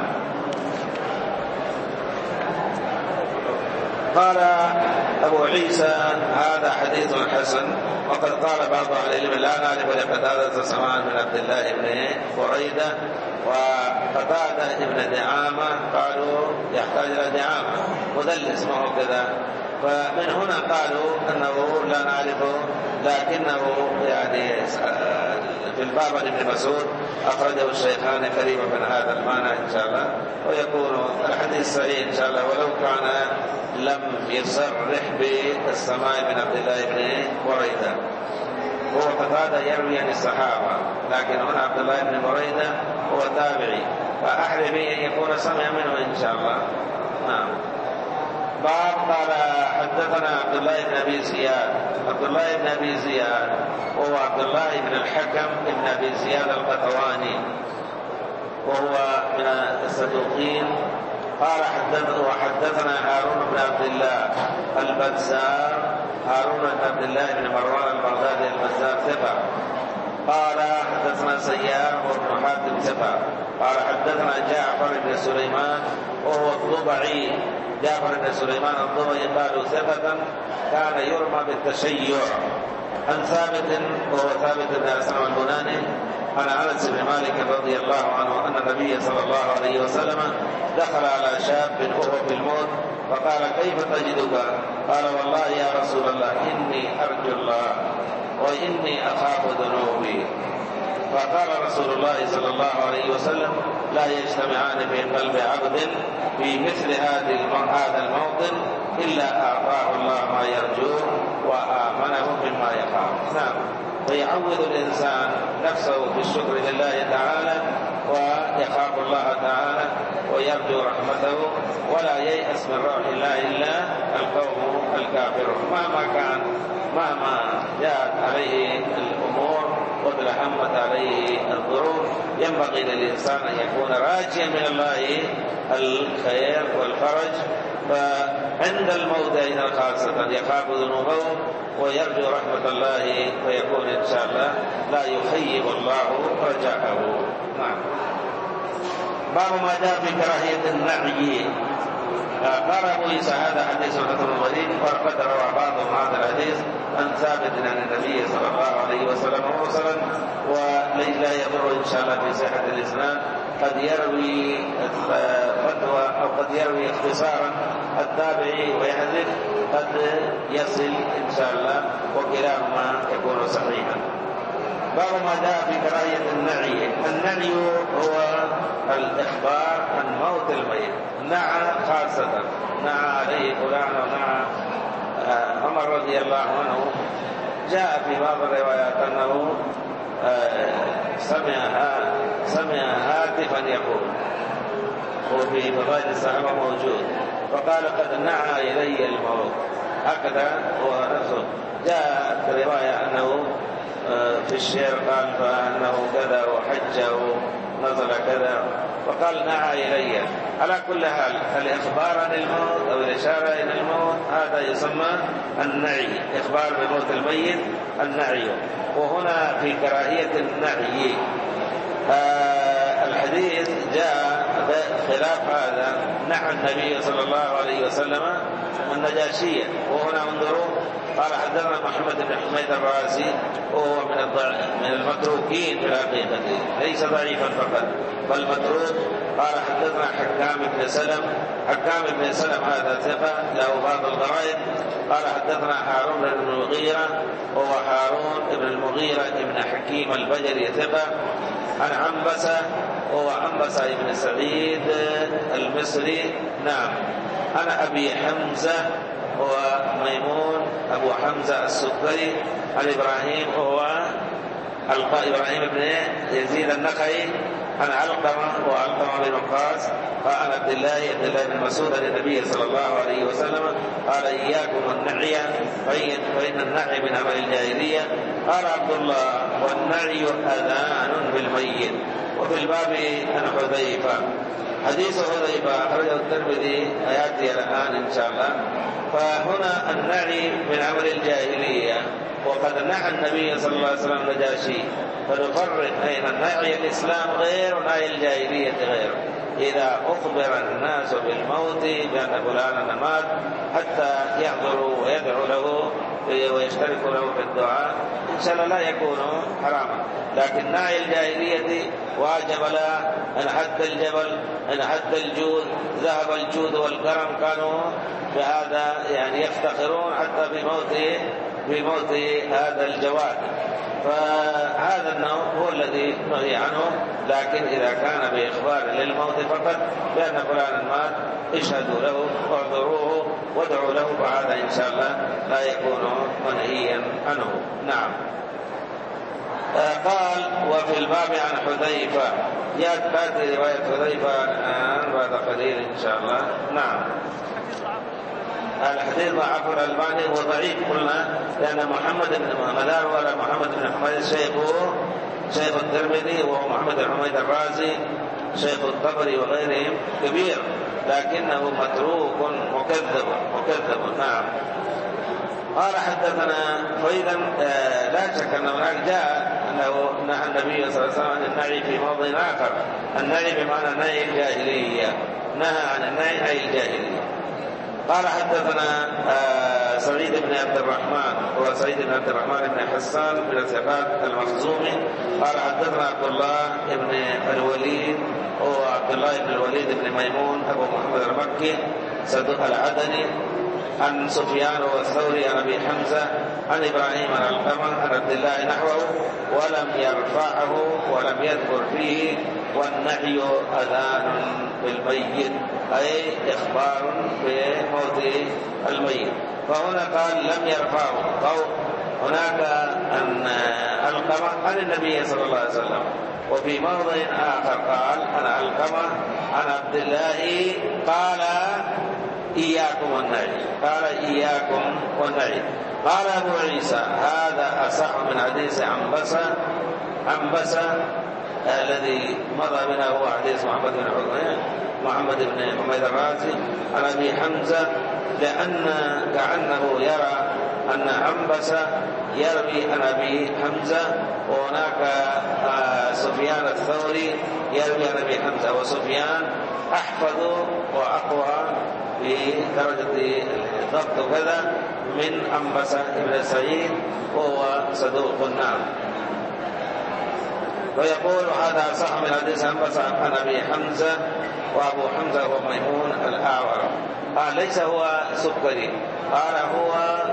قال أبو عيسى هذا حديث حسن، وقد قال بعض أهل العلم لا نعرف لقتادة سماعا من عبد الله بن بريدة وقتادة ابن دعامة قالوا يحتاج إلى دعامة مدلس ما هو كذا، فمن هنا قالوا أنه لا نعرفه، لكنه يعني في الباب عن ابن مسعود أخرجه الشيخان قريبا من هذا المعنى إن شاء الله، ويكون الحديث صحيح إن شاء الله، ولو كان لم يصرح بالسماع من عبد الله بن بريدة. هو قتادة يروي عن الصحابة، لكن هنا عبد الله بن بريدة هو تابعي، فأحرم أن يكون سمع منه إن شاء الله. نعم. باب قال حدثنا عبد الله بن أبي زياد. عبد الله بن أبي زياد وهو عبد الله بن الحكم بن أبي زياد القطواني، وهو من الصدوقين. قال حدثنا وحدثنا هارون بن عبد الله البزار. هارون بن عبد الله بن مروان البغدادي البزار ثقة. قال حدثنا سيار وابن حاتم ثقة. قال حدثنا جعفر بن سليمان وهو الضبعي. جعفر بن سليمان الضبعي قالوا ثقة كان يرمى بالتشيع. عن ثابت وهو ثابت بن أسلم البناني عن أنس بن مالك رضي الله عنه أن النبي صلى الله عليه وسلم دخل على شاب وهو في الموت فقال كيف تجدك؟ قال والله يا رسول الله إني أرجو الله وإني أخاف ذنوبي. فقال رسول الله صلى الله عليه وسلم لا يجتمعان في قلب عبد في مثل هذا الموطن إلا أعطاه الله ما يرجوه وآمنه مما يخاف. نعم. فيعود الإنسان نفسه بالشكر لله تعالى ويخاف الله تعالى ويرجو رحمته، ولا ييأس من روح الله إلا القوم الكافرون. مهما كان مهما جاءت عليه الأمور وتلحمت عليه الظروف ينبغي للإنسان أن يكون راجيا من الله الخير والفرج. فعند الموت أيضا خاصة يخاف ذنوبه ويرجو رحمة الله، فيكون إن شاء الله لا يخيب الله رجاءه. نعم. باب ما جاء في كراهية النعي. قال أبو عيسى هذا حديث حسن غريب، وقد روى بعضهم هذا الحديث عن ثابت عن النبي صلى الله عليه وسلم مرسلا، ولا يضر إن شاء الله في صحة الإسناد. قد يروي فتوى أو قد يروي اختصارا التابعي ويحذف، قد يصل إن شاء الله، وكلاهما يكون صحيحا. باب ما جاء في كراهية النعي. النعي هو الإخبار عن موت الميت. نعى خاصة نعى عليه فلان ونعى عمر رضي الله عنه. جاء في بعض الروايات أنه سمع سمع هاتفا يقول، وفي فضائل الصحابة موجود، فقال قد نعى إلي الموت. هكذا هو نفسه. جاء في رواية أنه في الشعر قال فأنه كذا وحج ونزل كذا، فقال نعى إلي. على كل حال الإخبار عن الموت أو الإشارة إلى الموت هذا يسمى النعي، إخبار بموت الميت النعي. وهنا في كراهية النعي آه الحديث جاء خلاف هذا. نعى النبي صلى الله عليه وسلم النجاشية. وهنا انظروا قال حدثنا محمد بن حميد الرازي وهو من من المتروكين في الحقيقة، ليس ضعيفا فقط بل متروك. قال حدثنا حكام بن سلم. حكام بن سلم هذا ثقة له بعض الغرائب. قال حدثنا هارون بن المغيرة وهو هارون بن المغيرة بن حكيم البجلي ثقة عن عنبسة وهو عنبسة بن سعيد المصري. نعم. أنا أبي حمزة هو ميمون أبو حمزة السكري عن إبراهيم وهو إبراهيم بن يزيد النخعي عن علقمة وعلقمة بن وقاص قال عبد الله عبد الله بن مسعود عن النبي صلى الله عليه وسلم قال إياكم النعي فإن النعي من عمل الجاهلية. قال عبد الله والنعي أذان بالميت. وفي الباب عن حذيفة. حديث حذيفة أخرجه الترمذي يأتي الآن إن شاء الله. فهنا النعي من عمل الجاهلية وقد نهى النبي صلى الله عليه وسلم النجاشي، فنفرق بين نهي الإسلام غير ونهي الجاهلية غير. إذا أخبر الناس بالموت بأن فلانا مات حتى يحضروا ويدعوا له ويشتركوا له في الدعاء إن شاء الله لا يكون حراما. لكن نهي الجاهلية واجب لا أن حد الجبل أن حد الجود، ذهب الجود والكرم، كانوا بهذا يعني يفتخرون حتى بموت بموت هذا الجواد. فهذا النوع هو الذي نهي عنه. لكن إذا كان بإخبار للموت فقط بأن فلانا مات اشهدوا له واحضروه وادعوا له، فهذا إن شاء الله لا يكون منهيا عنه. نعم. قال وفي الباب عن حذيفة، يأتي رواية حذيفة الآن بعد قليل إن شاء الله. نعم. الحديث ضعف الألباني وضعيف قلنا لأن محمد بن مدار ولا محمد بن حميد شيخه شيخ الترمذي وهو محمد بن حميد الرازي شيخ الطبري وغيرهم كبير، لكنه متروك مكذب مكذب. نعم. قال حدثنا. فإذا لا شك أن هناك جاء أنه نهى النبي صلى الله عليه وسلم عن النهي في موضع آخر. النهي بمعنى نهي الجاهلية، نهى عن النهي أي الجاهلية. قال حدثنا سعيد بن عبد الرحمن هو سعيد بن عبد الرحمن بن حسان من الثقات المخزومي. قال حدثنا عبد الله بن الوليد هو عبد الله بن الوليد بن ميمون أبو محمد المكي صدوق العدني عن سفيان والثوري عن أبي حمزة عن إبراهيم عن القمة عن عبد الله نحوه ولم يرفعه ولم يذكر فيه. والنهي أذان بالميت أي إخبار بموت الميت. فهنا قال لم يرفعه. هناك أن القمة عن النبي صلى الله عليه وسلم، وفي موضع آخر قال أنا القمة عن عبد الله قال إياكم والنعي، قال إياكم والنعي. قال أبو عيسى هذا أصح من حديث عنبسة عنبسة الذي مضى بنا هو حديث محمد بن حميد محمد بن حميد الرازي عن أبي حمزة، لأن كأنه يرى أن عنبسة يروي عن أبي حمزة، وهناك سفيان الثوري يروي عن أبي حمزة، وسفيان أحفظ وأقوى بدرجة الضبط كذا من عنبسة بن سعيد وهو صدوق النعم. ويقول هذا صح من حديث عنبسة عن أبي حمزة، وأبو حمزة هو ميمون الأعور. قال ليس هو سكري، قال هو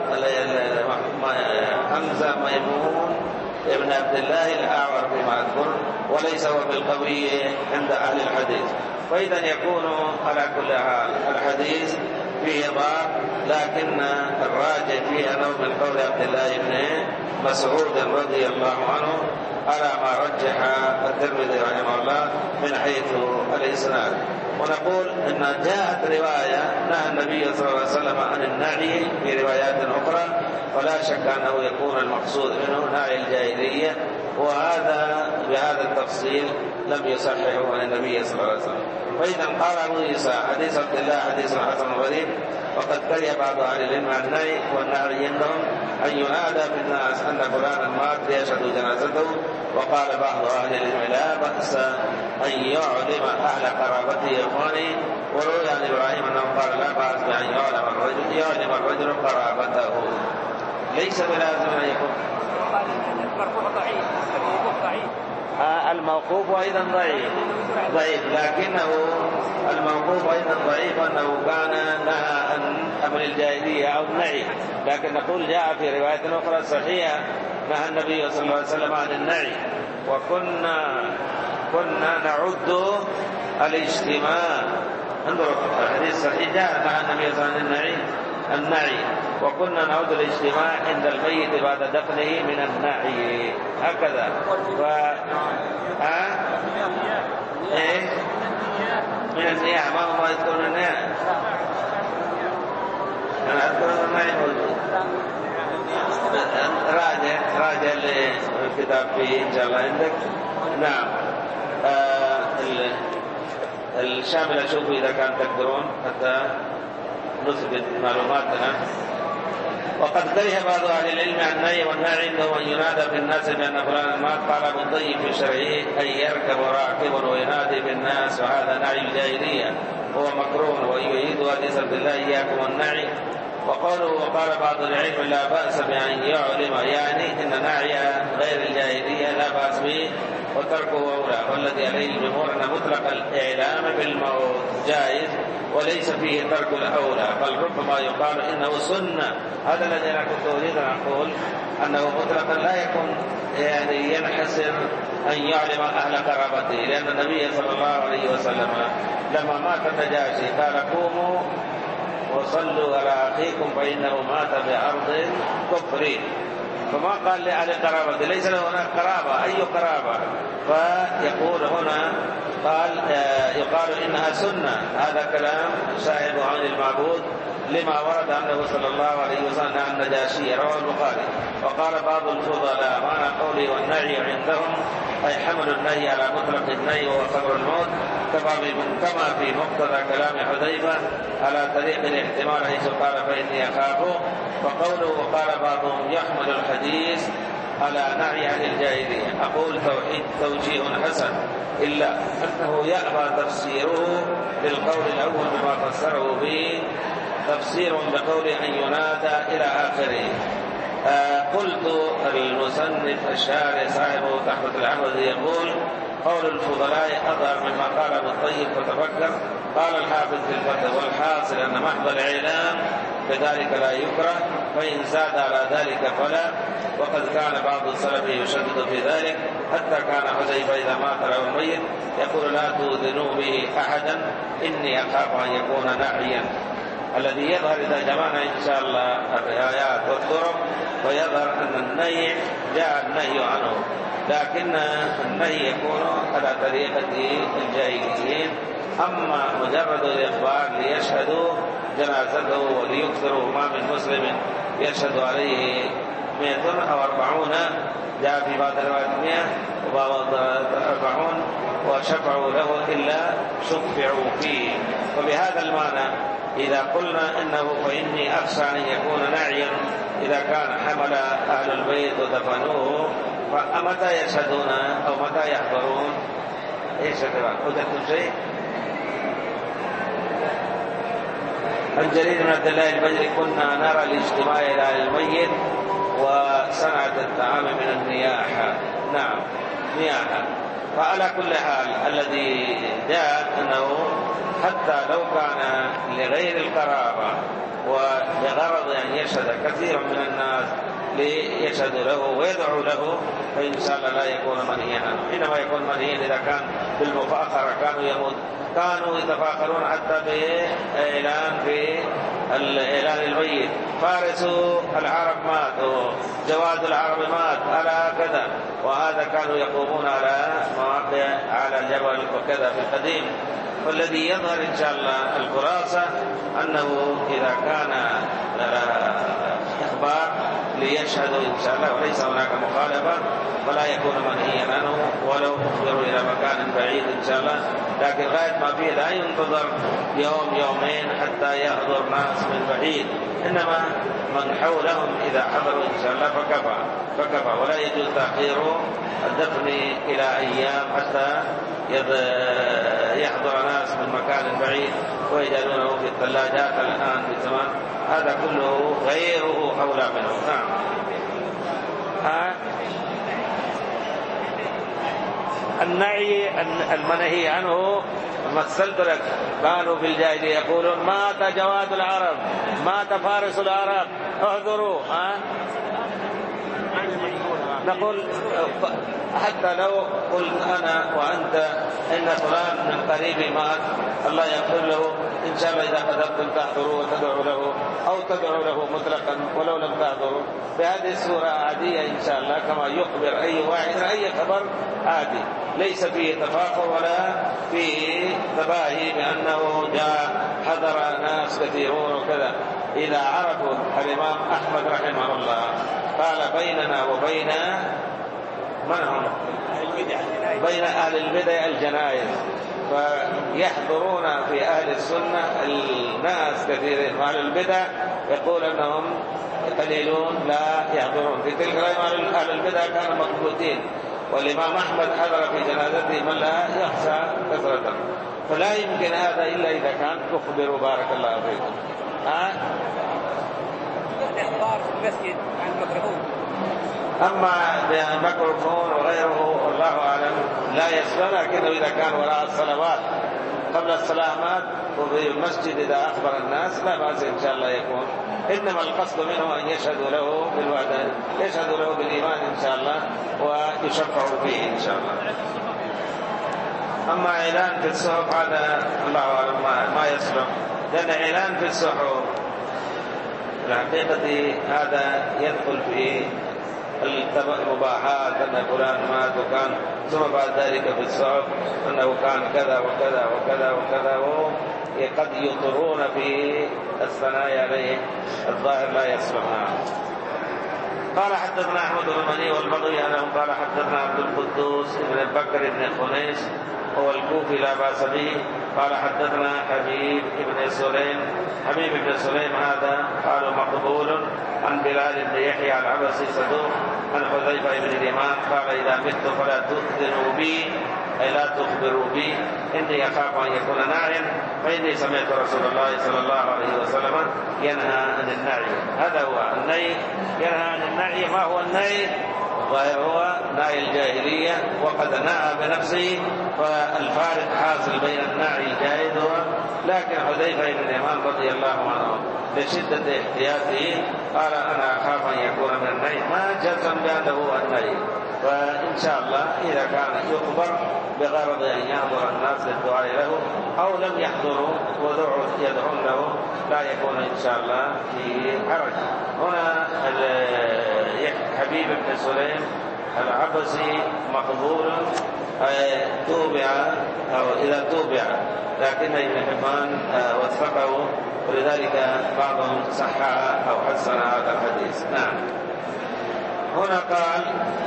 حمزة ميمون ابن عبد الله الأعور بما أذكر، وليس هو بالقوي عند أهل الحديث. فإذا يكون على كل حال الحديث فيه ضعف، لكن الراجع فيه أنه من قول عبد الله بن مسعود رضي الله عنه على ما رجح الترمذي رحمه الله من حيث الإسناد. ونقول إن جاءت رواية نهى النبي صلى الله عليه وسلم عن النعي في روايات أخرى، فلا شك أنه يكون المقصود منه نعي الجاهلية، وهذا بهذا التفصيل لم يصححه عن النبي صلى الله عليه وسلم. فإذا قال أبو عيسى حديث عبد الله حديث حسن غريب، وقد كره بعض أهل العلم عن النعي، والنعي عندهم أن ينادى في الناس أن فلانا مات ليشهدوا جنازته. وقال بعض أهل العلم لا بأس أن يعلم أهل قرابته إخواني، وروي عن إبراهيم أنه قال لا بأس بأن يعلم الرجل يعلم الرجل قرابته، ليس بلازم أن يكون المرفوع ضعيف ضعيف آه الموقوف أيضا ضعيف ضعيف لكنه الموقوف أيضا ضعيف أنه كان نهى عن أمر الجاهلية أو النعي، لكن نقول جاء في رواية أخرى صحيحة نهى النبي صلى الله عليه وسلم عن النعي. وكنا كنا نعد الاجتماع، انظروا الحديث صحيح جاء نهى النبي صلى الله عليه وسلم عن النعي النعي وكنا نعود الاجتماع عند الميت بعد دفنه من النعي هكذا. ف ها ايه من النياح، ما هو ما يذكرون النياح، انا اذكر النعي موجود. راجع راجع للكتاب فيه ان شاء الله عندك. نعم. آه الشامل اشوفه اذا كان تقدرون حتى نثبت معلوماتنا. وقد كره بعض أهل العلم النهي والنهي عنده أن ينادى في الناس بأن فلان مات. قال ابن الطيب في شرعه أن يركب راكب وينادي بالناس، وهذا نهي الجاهلية هو مكروه، ويريد حديث عبد الله إياكم والنعي. وقوله وقال بعض العلم لا بأس بأن يعلم، يعني إن نعي غير الجاهلية لا بأس به وتركه أولى، والذي عليه الجمهور أن مطلق الإعلام بالموت جائز وليس فيه ترك الأولى، بل ربما يقال إنه سنة. هذا الذي أنا كنت أريد أن أقول، أنه مطلقا لا يكون يعني ينحسر أن يعلم أهل قرابته، لأن النبي صلى الله عليه وسلم لما مات النجاشي قال قوموا وصلوا على أخيكم فإنه مات بأرض كفر، فما قال لأهل قرابته، ليس له هناك قرابة، أي قرابة. فيقول هنا قال يقال إنها سنة، هذا كلام شاهد عن المعبود لما ورد عنه صلى الله عليه وسلم عن النجاشي، رواه البخاري. وقال بعض الفضلاء معنى قولي والنهي عندهم أي حمل النهي على مطلق النهي وهو صبر الموت، كما في مقتضى كلام حذيفة على طريق الاحتمال حيث قال فإني أخافه. وقوله وقال بعضهم يحمل الحديث على نهي عن الجاهلية. أقول توحيد توجيه حسن، إلا أنه يأبى تفسيره بالقول الأول بما فسره به، تفسير بقول أن ينادى إلى آخره. آه قلت المصنف الشارع صاحبه تحفة العبد يقول قول الفضلاء أظهر مما قال ابن الطيب فتفكر. قال الحافظ في الفتح والحاصل أن محض الإعلام بذلك لا يكره، فإن زاد على ذلك فلا. وقد كان بعض السلف يشدد في ذلك، حتى كان حذيفة إذا مات له الميت يقول لا تؤذنوا به أحدا إني أخاف أن يكون نعيا. الذي يظهر إذا جمعنا إن شاء الله الروايات والطرق ويظهر أن النهي جاء النهي عنه، لكن النهي يكون على طريقة الجاهليين. أما مجرد الإخبار ليشهدوا جنازته وليكثروا ما من مسلم يشهد عليه مئة أو أربعون، جاء في بعض الروايات مئة وبعض أربعون، وشفعوا له إلا شفعوا فيه. وبهذا المعنى إذا قلنا إنه فإني أخشى أن يكون نعيا إذا كان حمل أهل البيت ودفنوه، فمتى يشهدون أو متى يحضرون؟ إيش تبعون؟ قلتم شيء؟ عن جرير بن عبد الله البجلي كنا نرى الاجتماع إلى الميت وصنعة الطعام من النياحة. نعم نياحة. فعلى كل حال الذي جاء أنه حتى لو كان لغير القرابة ولغرض أن يشهد كثير من الناس ليشهد له ويدعو له، فإن شاء الله لا يكون منهيا عنه. إنما يكون منهيا إذا كان بالمفاخرة، كانوا يموت كانوا يتفاخرون حتى بإعلان في الإعلان الميت، فارس العرب مات وجواد العرب مات على كذا، وهذا كانوا يقومون على مواقع على الجبل وكذا في القديم. والذي يظهر إن شاء الله الخلاصة أنه إذا كان إخبار ليشهدوا إن شاء الله وليس هناك مخالفة فلا يكون منهيا عنه ولو أخبروا إلى مكان بعيد إن شاء الله. لكن غاية ما فيه لا ينتظر يوم يومين حتى يحضر ناس من بعيد، إنما من حولهم إذا حضروا إن شاء الله فكفى فكفى ولا يجوز تأخير الدفن إلى أيام حتى يحضر ناس من مكان بعيد ويجعلونه في الثلاجات الآن في الزمان، هذا كله غيره أولى منه. نعم. ها النعي المنهي عنه مثلت لك، كانوا في الجاهلية يقولون مات جواد العرب، مات فارس العرب، احضروا. ها نقول حتى لو قلت أنا وأنت إن فلان من قريبي مات الله يغفر له، إن شاء الله إذا قدرتم تحضروا وتدعوا له أو تدعوا له مطلقا ولو لم تحضروا بهذه الصورة عادية إن شاء الله، كما يخبر أي واحد أي خبر عادي، ليس فيه تفاخر ولا فيه تباهي بأنه جاء حضر ناس كثيرون وكذا. إذا عرفوا الإمام أحمد رحمه الله قال بيننا وبين من هم؟ بين أهل البدع الجنائز، فيحضرون في أهل السنة الناس كثيرين، وأهل البدع يقول أنهم قليلون لا يحضرون. في تلك الأيام أهل البدع كانوا مكبوتين، والإمام أحمد حضر في جنازته من لا يخشى كثرة، فلا يمكن هذا إلا إذا كان تخبروا. بارك الله فيكم. ها؟ الإخبار في المسجد عن الميكروفون. أما بميكروفون وغيره والله أعلم لا يسمع، لكنه إذا كان وراء الصلوات قبل السلامات وفي المسجد إذا أخبر الناس لا بأس إن شاء الله يكون. إنما القصد منه أن يشهدوا له بالوعد، يشهدوا له بالإيمان إن شاء الله ويشفعوا فيه إن شاء الله. أما إعلان في الصحف هذا الله أعلم ما يصلح، لأن إعلان في الصحف الحقيقة هذا يدخل في المباحات، أن فلان مات وكان ثم بعد ذلك في الصحف أنه كان كذا وكذا وكذا وكذا، وقد يطرون في الثنايا عليه، الظاهر لا يصلح. قال حدثنا أحمد بن مني والبغوي أنه قال حدثنا عبد القدوس بن بكر بن خنيس هو الكوفي لا بأس به قال حدثنا حبيب بن سليم. حبيب بن سليم هذا قالوا مقبول عن بلال بن يحيى العبسي صدوق عن حذيفة بن اليمان قال إذا مت فلا تؤذنوا بي أي لا تخبروا بي إني أخاف أن يكون ناعيا، فإني سمعت رسول الله صلى الله عليه وسلم ينهى عن النعي. هذا هو النهي، ينهى عن النعي. ما هو النهي؟ ظاهر هو نهي الجاهلية، وقد نهى بنفسه، فالفارق حاصل بين النهي الجائز هو. لكن حذيفة بن اليمان رضي الله عنه لشدة احتياطه قال أنا أخاف أن يكون من النهي، ما جزم بأنه هو النهي. فإن شاء الله إذا كان يخبر بغرض أن يحضر الناس للدعاء له أو لم يحضروا ويدعون له لا يكون إن شاء الله في حرج. هنا حبيب بن سليم العبسي مقبول توبع أو إذا توبع، لكن ابن حبان وثقه، ولذلك بعضهم صحح أو حسن هذا الحديث. نعم. هنا قال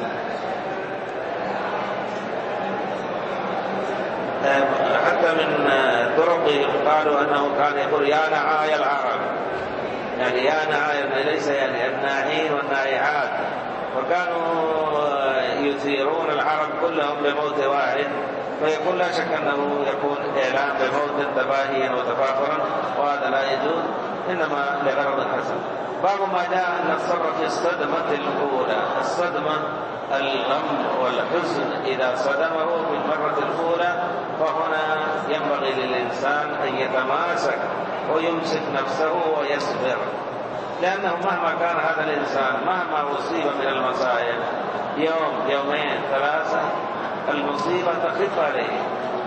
حتى من طرقه قالوا أنه كان يقول يا نعاي العرب، يعني يا نعاي ليس يعني الناعين والنائعات، وكانوا يثيرون العرب كلهم بموت واحد، فيقول لا شك أنه يكون إعلان بموت تباهيا وتفاخرا، وهذا لا يجوز، إنما لغرض حسن. باب ما جاء أن الصبر في الصدمة الأولى، الصدمة الغم والحزن إذا صدمه في المرة الأولى، فهنا ينبغي للإنسان أن يتماسك ويمسك نفسه ويصبر، لأنه مهما كان هذا الإنسان مهما أصيب من المصائب يوم يومين ثلاثة المصيبة تخف عليه.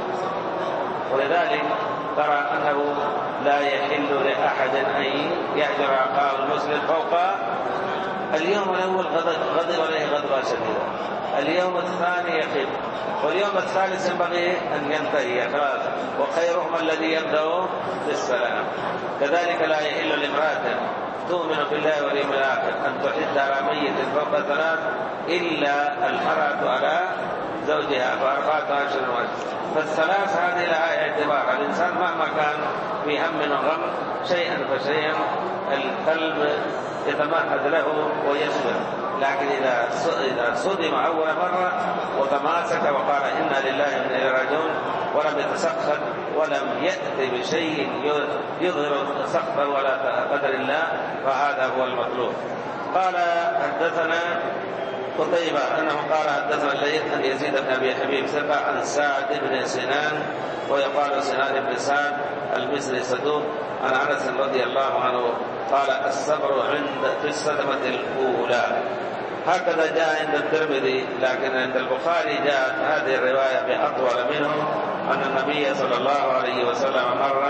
ولذلك ترى أنه لا يحل لأحد أن يهجر عقاب المسلم فوق اليوم الأول غضب عليه غضبا شديدا، اليوم الثاني يخف، واليوم الثالث ينبغي أن ينتهي خلاص، وخيرهم الذي يبدأ بالسلام. كذلك لا يحل لامرأة تؤمن بالله واليوم الآخر أن تحد على ميت فوق ثلاث إلا الحرة على زوجها فأربعة أشهر وعشرة. فالثلاث هذه لها اعتبار، الإنسان مهما كان في هم وغم شيئا فشيئا القلب يتمهد له ويصبر، لكن إذا إذا صدم أول مرة وتماسك وقال إنا لله وإنا إليه راجعون ولم يتسخط ولم يأتي بشيء يظهر سخطا ولا قدر الله، فهذا هو المطلوب. قال حدثنا قتيبة أنه قال حدثنا الليث عن يزيد بن أبي حبيب ثقة عن سعد بن سنان ويقال سنان بن سعد المصري صدوق عن أنس رضي الله عنه قال الصبر عند في الصدمة الأولى. هكذا جاء عند الترمذي، لكن عند البخاري جاءت هذه الرواية بأطول منه أن النبي صلى الله عليه وسلم مر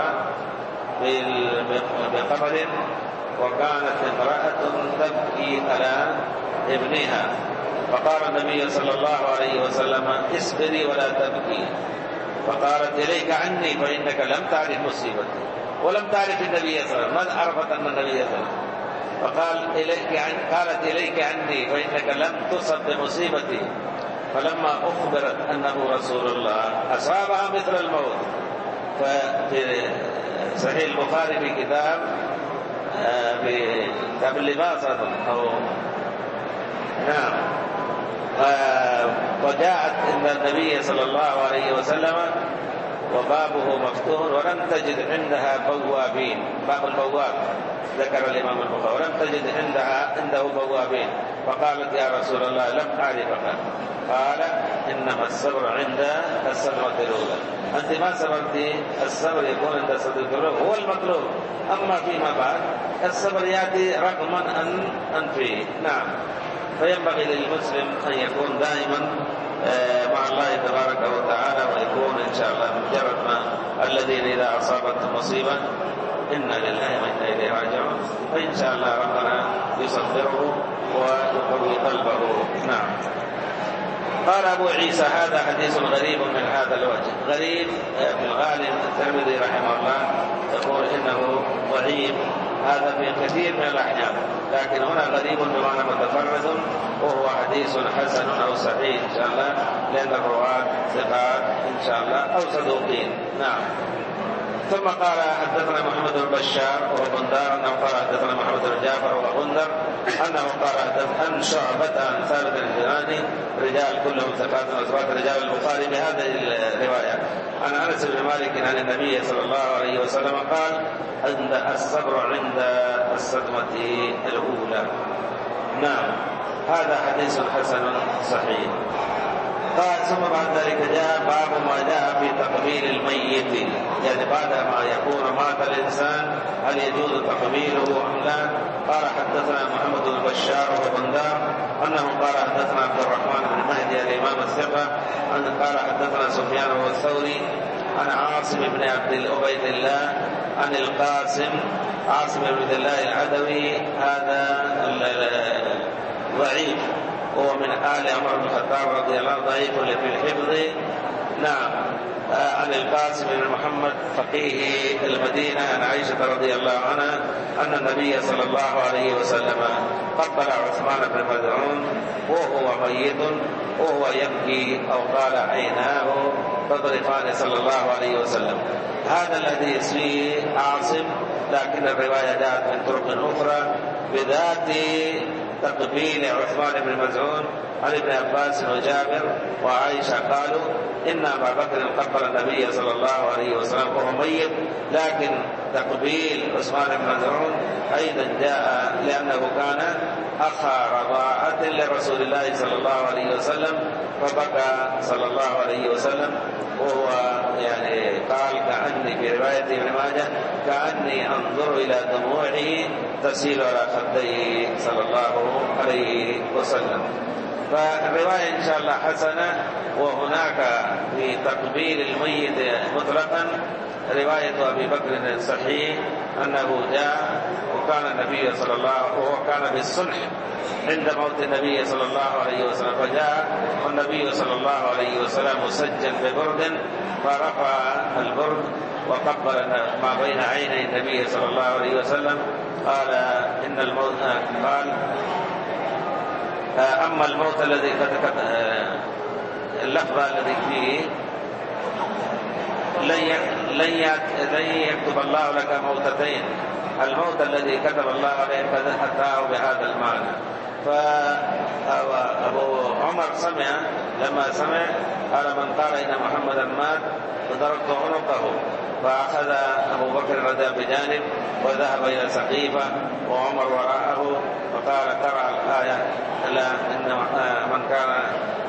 بقبر وكانت امرأة تبكي على ابنها، فقال النبي صلى الله عليه وسلم اصبري ولا تبكي، فقالت إليك عني فإنك لم تعرف مصيبتي، ولم تعرف النبي صلى الله عليه وسلم، ماذا عرفت أن النبي صلى الله عليه وسلم؟ فقال إليك عن... قالت إليك عني فإنك لم تصب بمصيبتي، فلما أخبرت أنه رسول الله أصابها مثل الموت. ففي صحيح البخاري في كتاب في كتاب اللباس أو نعم وجاءت إن النبي صلى الله عليه وسلم وبابه مفتوح ولم تجد عندها بوابين. باب البواب ذكر الإمام البخاري ولم تجد عندها عنده بوابين، فقالت يا رسول الله لم أعرفك. قال إنما الصبر عند الصدمة الأولى. أنت ما صبرتي، الصبر يكون عند الصدمة الأولى هو المطلوب، أما فيما بعد الصبر يأتي رغما أن أنفيه. نعم. فينبغي للمسلم أن يكون دائما مع الله تبارك وتعالى، ويكون إن شاء الله مجرد ما الذين إذا أصابتهم مصيبة إنا لله وإنا إليه راجعون، فإن شاء الله ربنا يصبره ويقوي قلبه. نعم. قال أبو عيسى هذا حديث غريب من هذا الوجه. غريب في الغالب الترمذي رحمه الله يقول إنه ضعيف، هذا في كثير من الأحيان، لكن هنا غريب بمعنى متفرد، وهو حديث حسن أو صحيح إن شاء الله، لأن الرواة ثقات إن شاء الله أو صدوقين. نعم. ثم قال حدثنا محمد بن بشار وهو بندار أنه قال حدثنا محمد بن جعفر وهو بندر أنه قال حدثنا عن شعبة عن ثابت الجناني رجال كلهم ثقات وأثبات رجال البخاري بهذه الرواية عن أنس بن مالك عن النبي صلى الله عليه وسلم قال عند الصبر عند الصدمة الأولى. نعم. هذا حديث حسن صحيح. قال ثم بعد ذلك جاء باب ما جاء في تقبيل الميت، يعني بعد ما يكون مات الإنسان هل يجوز تقبيله أم لا. قال حدثنا محمد بن بشار وبندار أنه قال حدثنا عبد الرحمن بن مهدي الإمام الثقة أن قال حدثنا سفيان والثوري عن عاصم بن عبد عبيد الله عن القاسم عاصم بن عبد الله العدوي، هذا ضعيف، هو من آل عمر بن الخطاب رضي الله عنه، ضعيف في الحفظ. نعم. عن القاسم بن محمد فقيه المدينة عن عائشة رضي الله عنها أن النبي صلى الله عليه وسلم قبل عثمان بن مظعون وهو ميت وهو يبكي أو قال عيناه تضرفان صلى الله عليه وسلم. هذا الذي فيه عاصم، لكن الرواية جاءت من طرق أخرى بذات تقبيل عثمان بن مظعون عن ابن عباس وجابر وعائشة قالوا إن أبا بكر قبل النبي صلى الله عليه وسلم وهو ميت، لكن تقبيل عثمان بن مظعون أيضا جاء لأنه كان أخا رضاعة لرسول الله صلى الله عليه وسلم، فبكى صلى الله عليه وسلم وهو يعني قال كأني في رواية ابن ماجه كأني أنظر إلى دموعه تسيل على خديه صلى الله عليه وسلم. فالرواية إن شاء الله حسنة. وهناك في تقبيل الميت مطلقا رواية أبي بكر الصحيح أنه جاء وكان النبي صلى الله وهو كان بالصلح عند موت النبي صلى الله عليه وسلم، فجاء والنبي صلى الله عليه وسلم مسجل ببرد فرفع البرد وقبل ما بين عيني النبي صلى الله عليه وسلم. قال إن الموت قال أما الموت الذي قد اللفظة الذي فيه لن يكتب الله لك موتتين، الموت الذي كتب الله عليه قد أتاه بهذا المعنى. فأبو عمر سمع لما سمع قال من قال إن محمدا مات فضربت عنقه، فأخذ أبو بكر رضي بجانب وذهب إلى سقيفة وعمر وراءه وقال قرأ الآية إلا إن من كان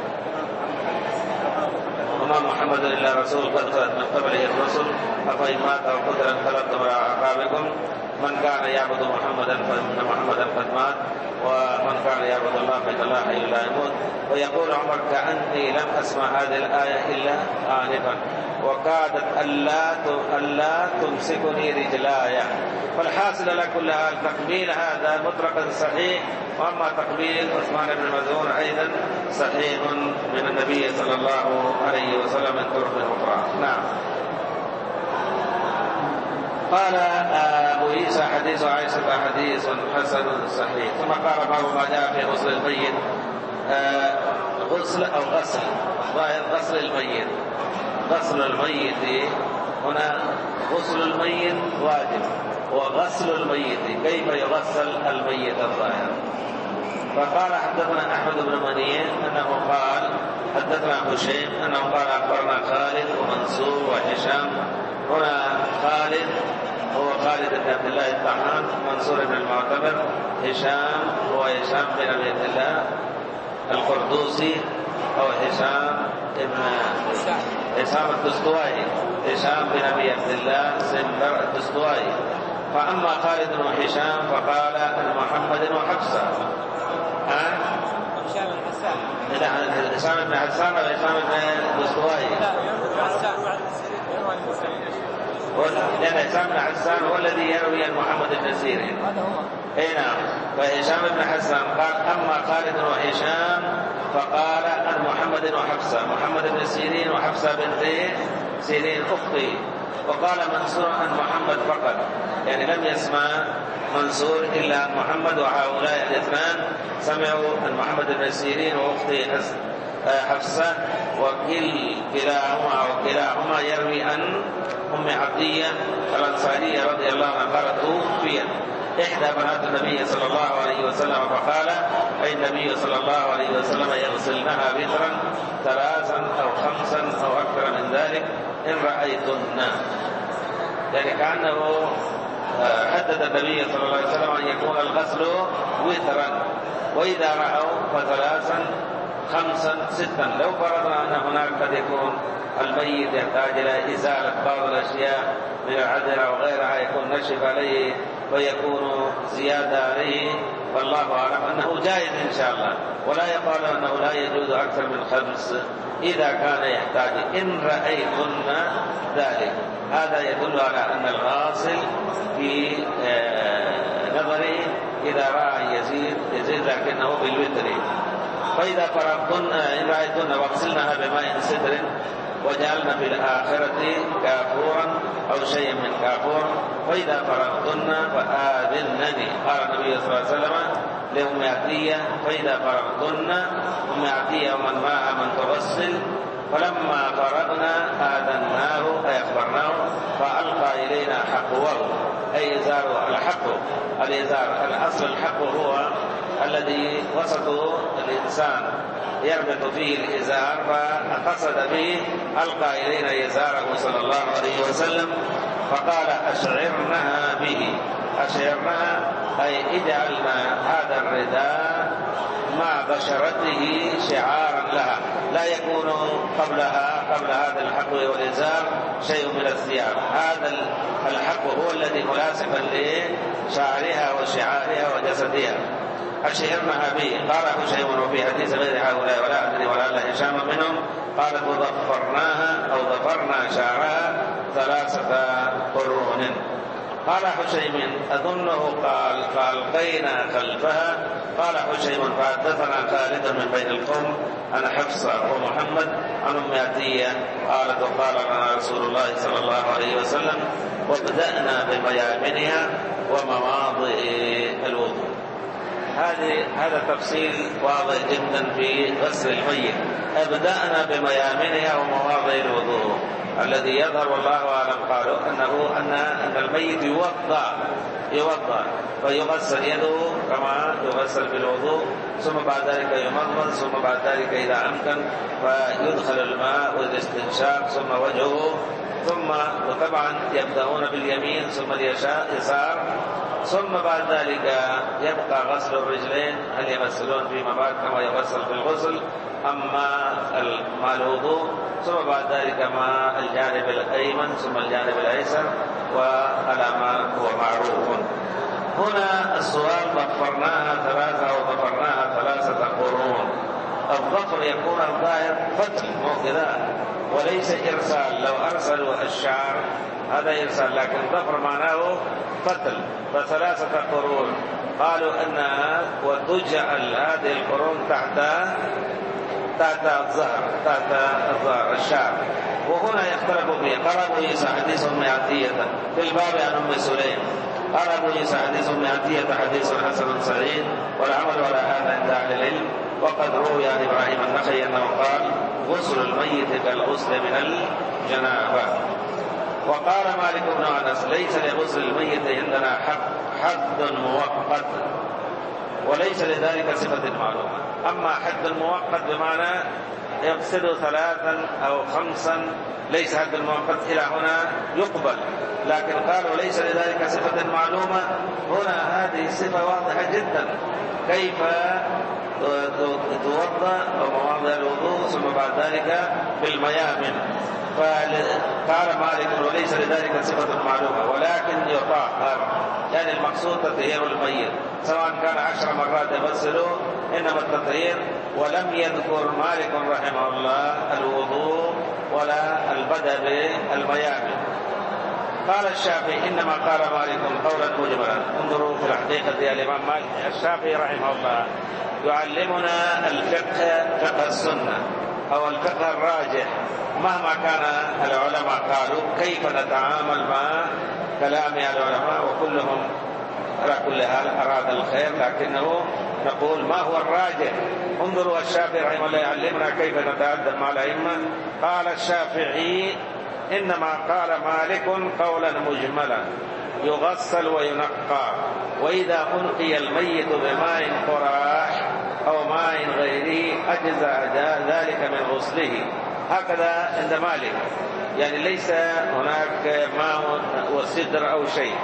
وما محمد إلا رسول قد خلت من قبله الرسل أفإن مات أو قتل انقلبتم على أعقابكم من كان يعبد محمدا فإن محمدا قد مات ومن كان يعبد الله فإن الله حي لا يموت. ويقول عمر كأني لم أسمع هذه الآية إلا آنفا وكادت ألا تمسكني رجلاي. فالحاصل على كل حال تقبيل هذا مطلقا صحيح، وأما تقبيل عثمان بن مظعون أيضا صحيح من النبي صلى الله عليه وسلم من طرق أخرى. نعم. قال أبو عيسى حديث عائشة حديث حسن صحيح. ثم قال باب ما جاء في غسل الميت. غسل أو غسل، ظاهر غسل الميت. غسل الميت هنا غسل الميت واجب، وغسل الميت كيف يغسل الميت الظاهر. فقال حدثنا أحمد بن منيع أنه قال حدثنا هشيم أنه قال أخبرنا خالد ومنصور وهشام. هنا خالد هو خالد بن عبد الله الطحان، منصور بن المعتمر، هشام هو هشام بن أبي عبد الله القردوسي أو هشام بن هشام الدستوائي، هشام بن أبي عبد الله سنبر الدستوائي. فأما خالد وهشام فقال أن محمد وحفصة. ها؟ هشام بن حسان. إذا هشام بن حسان أو هشام بن الدستوائي؟ لأن هشام بن حسان هو الذي يروي عن محمد بن سيرين. اي نعم. فهشام بن حسان قال أما خالد وهشام فقال عن محمد وحفصة، محمد بن سيرين وحفصة بنت سيرين أختي. وقال منصور عن محمد فقط، يعني لم يسمع منصور إلا عن محمد، وهؤلاء الاثنان سمعوا عن محمد بن سيرين وأختي حفصة، وكل كلاهما وكلاهما يروي عن أم عطية الأنصارية رضي الله عنها قالت توفيت إحدى بنات النبي صلى الله عليه وسلم، فقال أي النبي صلى الله عليه وسلم يغسلنها وترا ثلاثا أو خمسا أو أكثر من ذلك إن رأيتن. يعني كأنه حدد النبي صلى الله عليه وسلم أن يكون الغسل وترا، وإذا رأوا فثلاثا خمسا ستا. لو فرضنا أن هناك قد يكون الميت يحتاج إلى إزالة بعض الأشياء من العذرة وغيرها، يكون نشف عليه ويكون زيادة عليه، والله أعلم أنه جائز إن شاء الله، ولا يقال أنه لا يجوز أكثر من خمس إذا كان يحتاج إن رأيتن ذلك. هذا يدل على أن الغاسل في نظره إذا رأى يزيد يزيد لكنه بالوتر. فإذا فرغتن إن رأيتن واغسلنها بماء سدر وجعلنا في الآخرة كافورا أو شيئا من كافور، فإذا فرغتن فآذنني. قال النبي صلى الله عليه وسلم لأم عطية فإذا فرغتن، أم عطية ومن معها من تغسل، فلما فرغنا آذناه أي أخبرناه فألقى إلينا حقوه أي إزار الحق. الإزار الأصل الحق هو الذي وسطه الإنسان يربط فيه الإزار، فقصد به ألقى إلينا إزاره صلى الله عليه وسلم، فقال أشعرنها به. أشعرنها أي اجعلنا هذا الرداء مع بشرته شعارا لها، لا يكون قبلها قبل هذا الحقو والإزار شيء من الثياب. هذا الحقو هو الذي مناسبا لشعرها وشعارها وجسدها. أشعرنها به. قال هشيم وفي حديث غير هؤلاء ولا أدري ولعل هشام منهم قالت وظفرناها أو ظفرنا شعرها ثلاثة قرون. قال هشيم أظنه قال فألقينا خلفها. قال هشيم فحدثنا خالد من بين القوم عن حفصة ومحمد عن أم عطية قالت وقال لنا رسول الله صلى الله عليه وسلم وابدأنا بميامنها ومواضع الوضوء. هذه هذا تفصيل واضح جدا في غسل الميت. ابدأنا بميامنها ومواضع الوضوء. الذي يظهر والله أعلم قالوا أنه أن أن الميت يوضأ يوضأ فيغسل يده كما يغسل بالوضوء، ثم بعد ذلك يمضمض، ثم بعد ذلك إذا أمكن فيدخل الماء والاستنشاق، ثم وجهه، ثم وطبعا يبدأون باليمين ثم اليسار، ثم بعد ذلك يبقى غسل الرجلين. هل يغسلون فيما بعد كما يغسل في الغسل أما مع الوضوء، ثم بعد ذلك مع الجانب الأيمن ثم الجانب الأيسر وعلى ما هو معروف. هنا السؤال ضفرناها ثلاثة أو ضفرناها ثلاثة قرون. الضفر يكون الظاهر فتل موكذا وليس إرسال. لو أرسلوا الشعر هذا إرسال، لكن ضفر معناه فتل. فثلاثة قرون قالوا أنها وتجعل هذه القرون تحت تحت الظهر تحت الظهر الشعر. وهنا يختلف فيه. قال أبو عيسى حديث أم عطية في الباب عن أم سليم. قال أبو عيسى حديث أم عطية حديث حسن صحيح والعمل على هذا عند أهل العلم. وقد روي عن إبراهيم النخعي أنه قال غسل الميت كالغسل من الجنابة. وقال مالك بن أنس ليس لغسل الميت عندنا حد مؤقت وليس لذلك صفة معلومة. أما حد مؤقت بمعنى يغسل ثلاثا أو خمسا ليس حد مؤقت إلى هنا يقبل، لكن قالوا ليس لذلك صفة معلومة. هنا هذه صفة واضحة جدا، كيف توضأ ومواضع الوضوء ثم بعد ذلك بالميامن. فقال مالك وليس لذلك صفة معلومة ولكن يطهر، يعني المقصود تطهير الميت سواء كان عشر مرات يغسله، إنما التطهير. ولم يذكر مالك رحمه الله الوضوء ولا البدء بالميامن. قال الشافعي إنما قال مالك قولا مجملا. انظروا في الحقيقة الإمام مالك الشافعي رحمه الله يعلمنا الفقه، فقه السنة أو الفقه الراجح، مهما كان العلماء قالوا كيف نتعامل مع كلام العلماء، وكلهم على كل حال أراد الخير، لكنه نقول ما هو الراجح. انظروا الشافعي رحمه الله يعلمنا كيف نتأدب مع الأئمة. قال الشافعي إنما قال مالك قولا مجملا يغسل وينقى، وإذا أنقي الميت بماء قراح أو ماء غيره أجزأ ذلك من غسله. هكذا عند مالك، يعني ليس هناك ماء وسدر أو شيء.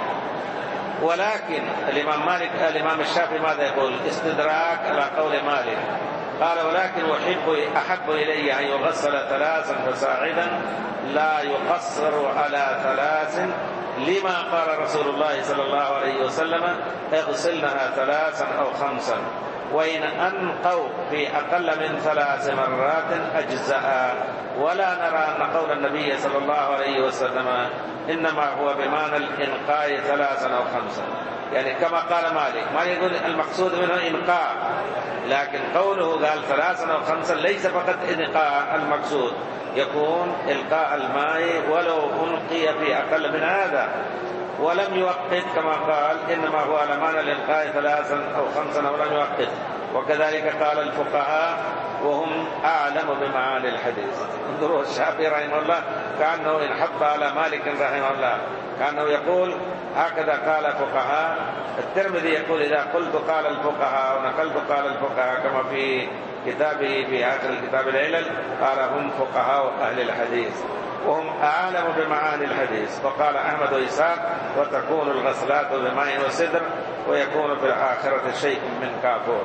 ولكن الإمام مالك الإمام الشافعي ماذا يقول؟ استدراك على قول مالك. قال ولكن أحب أحب إلي أن يغسل ثلاثا فصاعدا لا يقصر على ثلاث، لما قال رسول الله صلى الله عليه وسلم اغسلنها ثلاثا أو خمسا، وإن أنقوا في أقل من ثلاث مرات أجزاء. ولا نرى أن قول النبي صلى الله عليه وسلم إنما هو بمعنى الإنقاء ثلاثا أو خمسا، يعني كما قال مالك. ما يقول المقصود منه إنقاء، لكن قوله قال ثلاثا أو خمسا ليس فقط إنقاء المقصود، يكون إلقاء الماء ولو ألقي في أقل من هذا. ولم يوقت كما قال إنما هو على معنى الإلقاء ثلاثا أو خمسا، ولم يوقت. وكذلك قال الفقهاء وهم أعلم بمعاني الحديث. انظروا الشافعي رحمه الله كأنه انحط على مالك رحمه الله، كأنه يقول هكذا قال فقهاء. الترمذي يقول إذا قلت قال الفقهاء ونقلت قال الفقهاء، كما في كتابه في آخر الكتاب العلل قال هم فقهاء أهل الحديث وهم أعلم بمعاني الحديث. وقال أحمد وإسحاق وتكون الغسلات بماء وسدر ويكون في الآخرة شيء من كافور.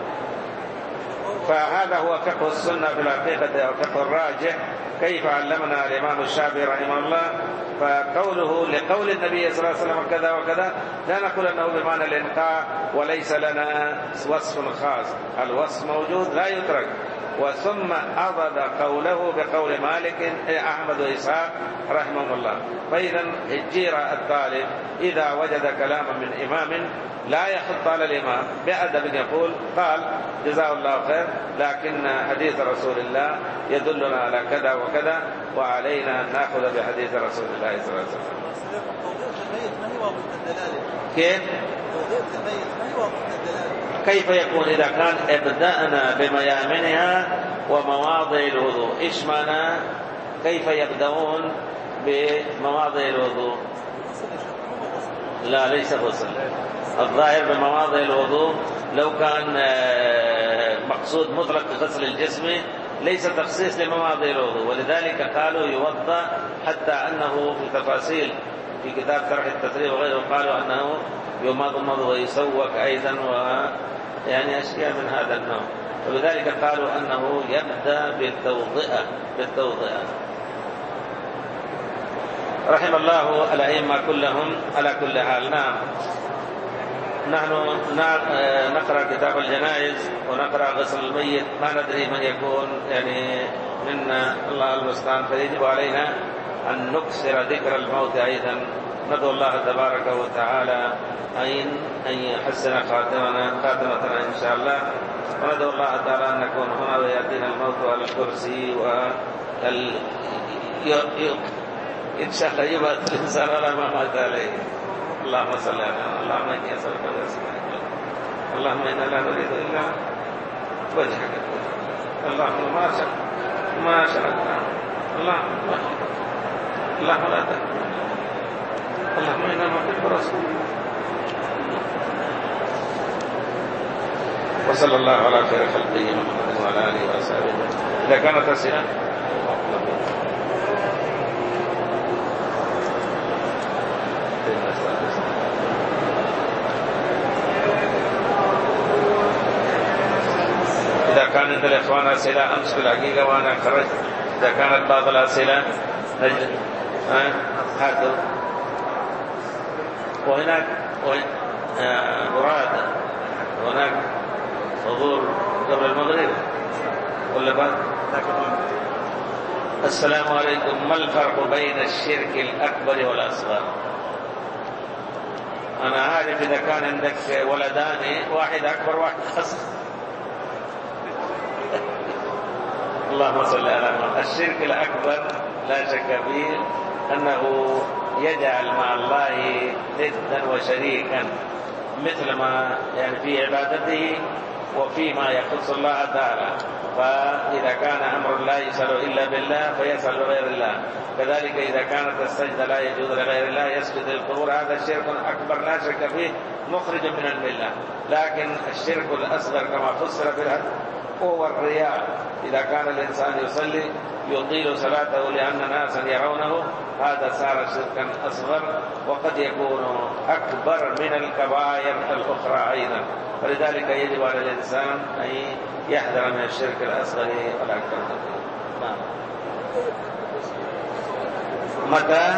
فهذا هو فقه السنة في الحقيقة أو فقه الراجح، كيف علمنا الإمام الشافعي رحمه الله. فقوله لقول النبي صلى الله عليه وسلم كذا وكذا لا نقول أنه بمعنى الإنقاء، وليس لنا وصف خاص، الوصف موجود لا يترك. وثم أضد قوله بقول مالك أحمد وإسحاق رحمه الله. فإذا الجير الطالب إذا وجد كلاما من إمام لا يحط على الإمام بأدب يقول قال جزاه الله خير، لكن حديث رسول الله يدلنا على كذا وكذا، وعلينا أن نأخذ بحديث رسول الله صلى الله عليه وسلم. كيف؟ كيف يكون إذا كان ابدأنا بميامنها ومواضع الوضوء؟ إيش معنى كيف يبدأون بمواضع الوضوء؟ لا ليس غسل، الظاهر بمواضع الوضوء لو كان مقصود مطلق غسل الجسم ليس تخصيص لمواضع الوضوء، ولذلك قالوا يوضأ، حتى أنه في تفاصيل في كتاب شرح التسريب وغيره قالوا أنه يمضمض ويسوك أيضا، ويعني أشياء من هذا النوع. ولذلك قالوا أنه يبدأ بالتوضئة بالتوضئة رحم الله الأئمة كلهم على كل حال. نعم، نحن نقرأ كتاب الجنائز ونقرأ غسل الميت، ما ندري من يكون يعني منا، الله المستعان. فيجب علينا أن نكثر ذكر الموت أيضا. ندعو الله تبارك وتعالى أن يحسن خاتمنا خاتمتنا إن شاء الله، وندعو الله تعالى أن نكون هنا ويأتينا الموت على الكرسي وال... إن شاء الله يبعث الإنسان على ما مات عليه. اللهم صل على اللهم إني أسألك بأسمائك، اللهم إنا لا نريد إلا وجهك اللهم ما شاء ما شاء الله اللهم اللهم لا تكفر اللهم إنا نحب رسولك. وصلى الله على خير خلقه محمد وعلى آله وصحبه. إذا كانت أسئلة إذا كانت الإخوان أسئلة أمس في الحقيقة وأنا خرجت، إذا كانت بعض الأسئلة نجد هاتوا. وهناك مراد هناك حضور قبل المغرب ولا بعد؟ السلام عليكم. ما الفرق بين الشرك الأكبر والأصغر؟ أنا عارف إذا كان عندك ولدان واحد أكبر واحد أصغر. اللهم صل على محمد. الشرك الأكبر لا شك فيه أنه يجعل مع الله ندا وشريكا مثل ما يعني في عبادته وفيما يخص الله تعالى. فإذا كان أمر لا يسأل إلا بالله فيسأل لغير الله، كذلك إذا كانت السجدة لا يجوز لغير الله يسجد للقبور. هذا شرك أكبر لا شك فيه مخرج من الملة. لكن الشرك الأصغر كما فسر في الحديث هو الرياء. إذا كان الإنسان يصلي يطيل صلاته لأن ناسا يرونه، هذا صار شركا أصغر وقد يكون أكبر من الكبائر الأخرى أيضا. فلذلك يجب على الإنسان أن يحذر من الشرك الأصغر والأكبر. نعم. متى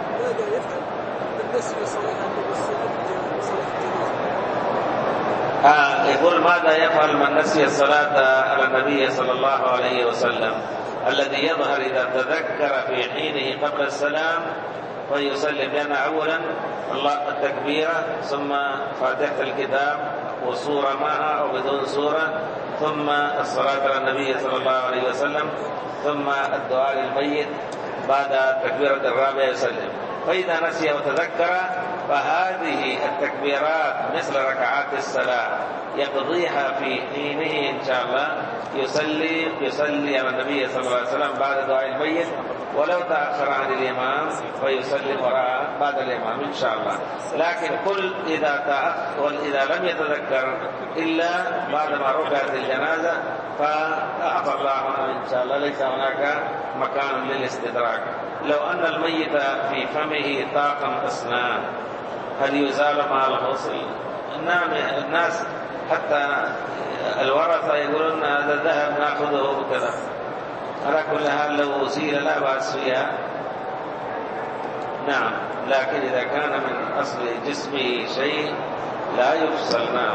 آه يقول ماذا يفعل من نسي الصلاة على النبي صلى الله عليه وسلم؟ الذي يظهر إذا تذكر في حينه قبل السلام فيسلم، لأن أولا الله التكبيرة ثم فاتحة الكتاب وسورة معها أو بدون سورة، ثم الصلاة على النبي صلى الله عليه وسلم، ثم الدعاء للميت بعد التكبيرة الرابعة يسلم. فإذا نسي وتذكر فهذه التكبيرات مثل ركعات الصلاة يقضيها في حينه إن شاء الله، يصلي يصلي على النبي صلى الله عليه وسلم بعد دعاء الميت، ولو تأخر عن الإمام فيسلم وراء بعد الإمام إن شاء الله. لكن كل إذا تأخر إذا لم يتذكر إلا بعدما ركعت الجنازة فأعطى الله إن شاء الله، ليس هناك مكان للاستدراك. لو أن الميت في فمه طاقم أسنان هل يزال مع الغسل؟ نعم. الناس حتى الورثة يقولون هذا الذهب نأخذه وكذا، على كل حال لو أزيل لا بأس فيها. نعم. لكن إذا كان من أصل جسمه شيء لا يفصل. نعم.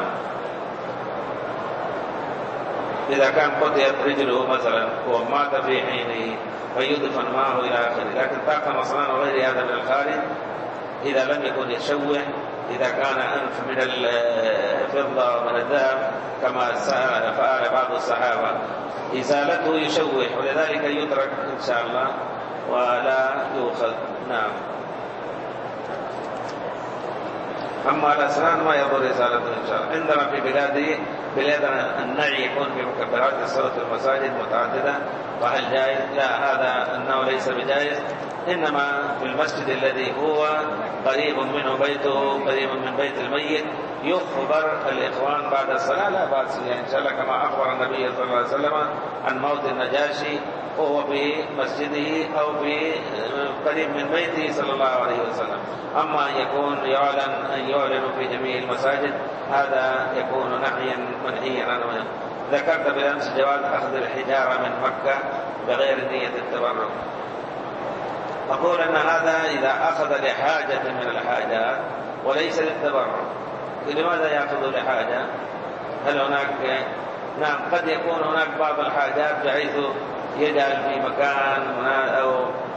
إذا كان قطعت رجله مثلا ومات في حينه فيدفن معه إلى آخره. لكن طاقم أسنان وغير هذا من الخارج إذا لم يكن يشوه، إذا كان أنف من الفضة ومن الذهب كما فعل بعض الصحابة إزالته يشوه، ولذلك يترك إن شاء الله ولا يؤخذ. نعم. أما الأسنان ما يضر إزالته إن شاء الله. عندنا في بلادي بلادنا النعي يكون في مكبرات الصلاة في المساجد متعددة، وهل جائز؟ لا، هذا أنه ليس بجائز، إنما في المسجد الذي هو قريب منه بيته قريب من بيت الميت يخبر الإخوان بعد الصلاة لا بأس يعني إن شاء الله، كما أخبر النبي صلى الله عليه وسلم عن موت النجاشي وهو في مسجده أو في قريب من بيته صلى الله عليه وسلم. أما أن يكون يعلن أن يعلن في جميع المساجد هذا يكون نهيا منهيا عنه. ذكرت بالأمس جواز أخذ الحجارة من مكة بغير نية التبرك. أقول أن هذا إذا أخذ لحاجة من الحاجات وليس للتبرك. لماذا يأخذ لحاجة؟ هل هناك نعم قد يكون هناك بعض الحاجات بحيث يجعل في مكان أو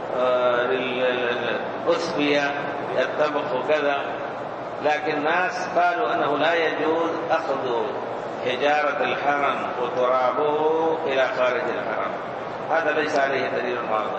للأسبية الطبخ وكذا، لكن الناس قالوا أنه لا يجوز أخذ حجارة الحرم وترابه إلى خارج الحرم. هذا ليس عليه دليل واضح.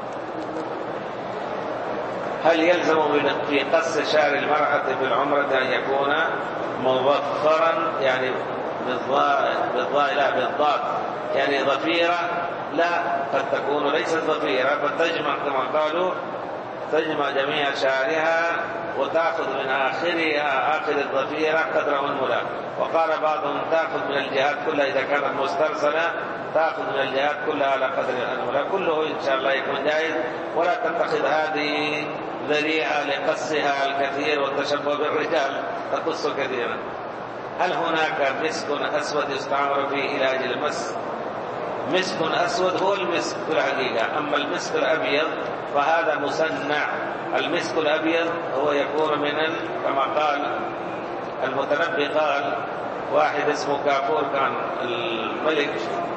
هل يلزم في قص شعر المرأة في العمرة أن يكون مظفرا يعني بالضاء بالضاء لا بالضاد، يعني ضفيرة لا، قد تكون ليست ضفيرة، فتجمع كما قالوا تجمع جميع شعرها وتأخذ من آخرها آخر الضفيرة قدر أنملة. وقال بعضهم تأخذ من الجهات كلها إذا كانت مسترسلة، تأخذ من الجهات كلها على قدر الأنملة. كله إن شاء الله يكون جائز، ولا تتخذ هذه ذريعة لقصها الكثير والتشبه بالرجال تقص كثيرا. هل هناك مسك أسود يستعمل في علاج المس؟ مسك أسود هو المسك في الحقيقة، أما المسك الأبيض فهذا مسنع. المسك الأبيض هو يكون من ال... كما قال المتنبي، قال واحد اسمه كافور كان الملك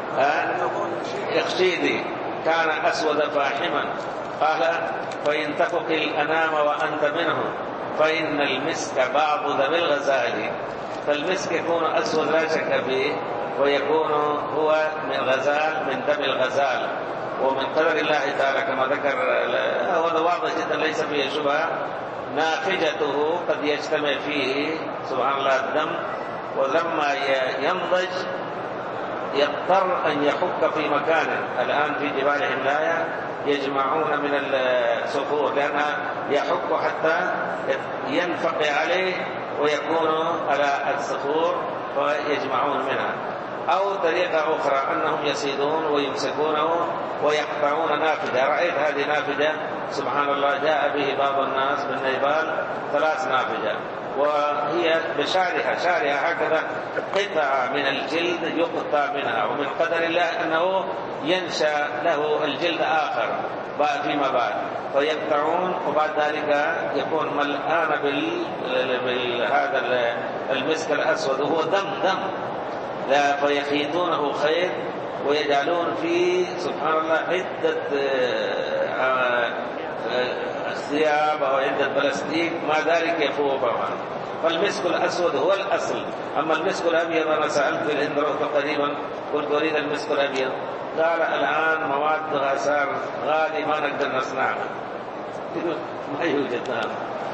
يخشيدي كان أسود فاحما، قال فإن تفق الأنام وأنت منه فإن المسك بعض ذوي الغزال. فالمسك يكون أسود لا شك فيه، ويكون هو من غزال من دم الغزال، ومن قدر الله تعالى كما ذكر. هذا واضح جدا ليس فيه شبهة. نافجته قد يجتمع فيه سبحان الله الدم، ولما ينضج يضطر أن يحك في مكانه. الآن في جبال حملايا يجمعون من الصخور لأنها يحك حتى ينفق عليه ويكون على الصخور فيجمعون منها. أو طريقة أخرى أنهم يصيدون ويمسكونه ويقطعون نافذة. رأيت هذه نافذة سبحان الله جاء به بعض الناس من نيبال ثلاث نافذة، وهي بشعرها شعرها هكذا قطعة من الجلد يقطع منها، ومن قدر الله أنه ينشأ له الجلد آخر فيما بعد فيقطعون، وبعد ذلك يكون ملآن بهذا المسك الأسود وهو دم دم لا، فيخيطونه خيط ويجعلون فيه سبحان الله عدة ثياب أو عدة بلاستيك مع ذلك يفوق. فالمسك الأسود هو الأصل. أما المسك الأبيض أنا سألت في الهند قريبا قلت أريد المسك الأبيض، قال الآن موادها صار غالي ما نقدر نصنعها. ما يوجد. نعم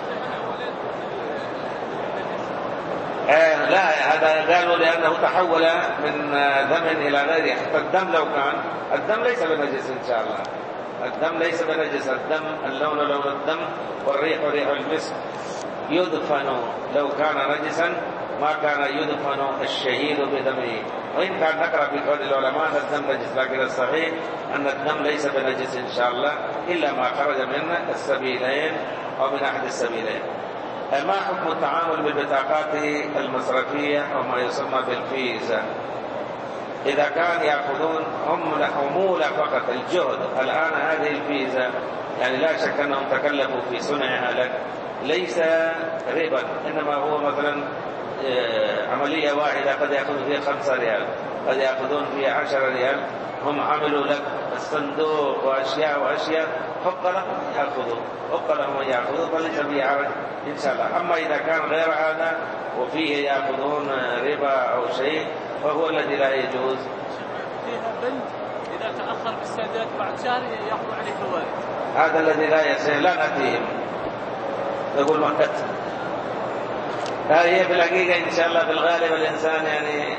آه لا، هذا قالوا لأنه تحول من دم إلى غيره. حتى الدم لو كان الدم ليس بنجس إن شاء الله، الدم ليس بنجس. الدم اللون لون الدم والريح ريح المسك. يدفن لو كان نجسا ما كان يدفن الشهيد بدمه. وإن كان نقرأ في قول العلماء أن الدم نجس، لكن الصحيح أن الدم ليس بنجس إن شاء الله إلا ما خرج من السبيلين أو من أحد السبيلين. ما حكم التعامل بالبطاقات المصرفية وما يسمى بالفيزا؟ إذا كان يأخذون عمولة فقط الجهد. الآن هذه الفيزا يعني لا شك أنهم تكلفوا في صنعها لك، ليس ربا، إنما هو مثلا عملية واحدة قد يأخذون فيها خمسة ريال، قد يأخذون فيها عشرة ريال. هم عملوا لك الصندوق وأشياء وأشياء، حق لهم يأخذوا حق لهم يأخذوا فليس فيه حرج إن شاء الله. أما إذا كان غير هذا وفيه يأخذون ربا أو شيء فهو الذي لا يجوز. فيها بنك إذا تأخر بالسداد بعد شهر يأخذ عليه فوائد، هذا الذي لا يسير لا نأتيهم نقول ما كتب. هذه في الحقيقة إن شاء الله في الغالب الإنسان يعني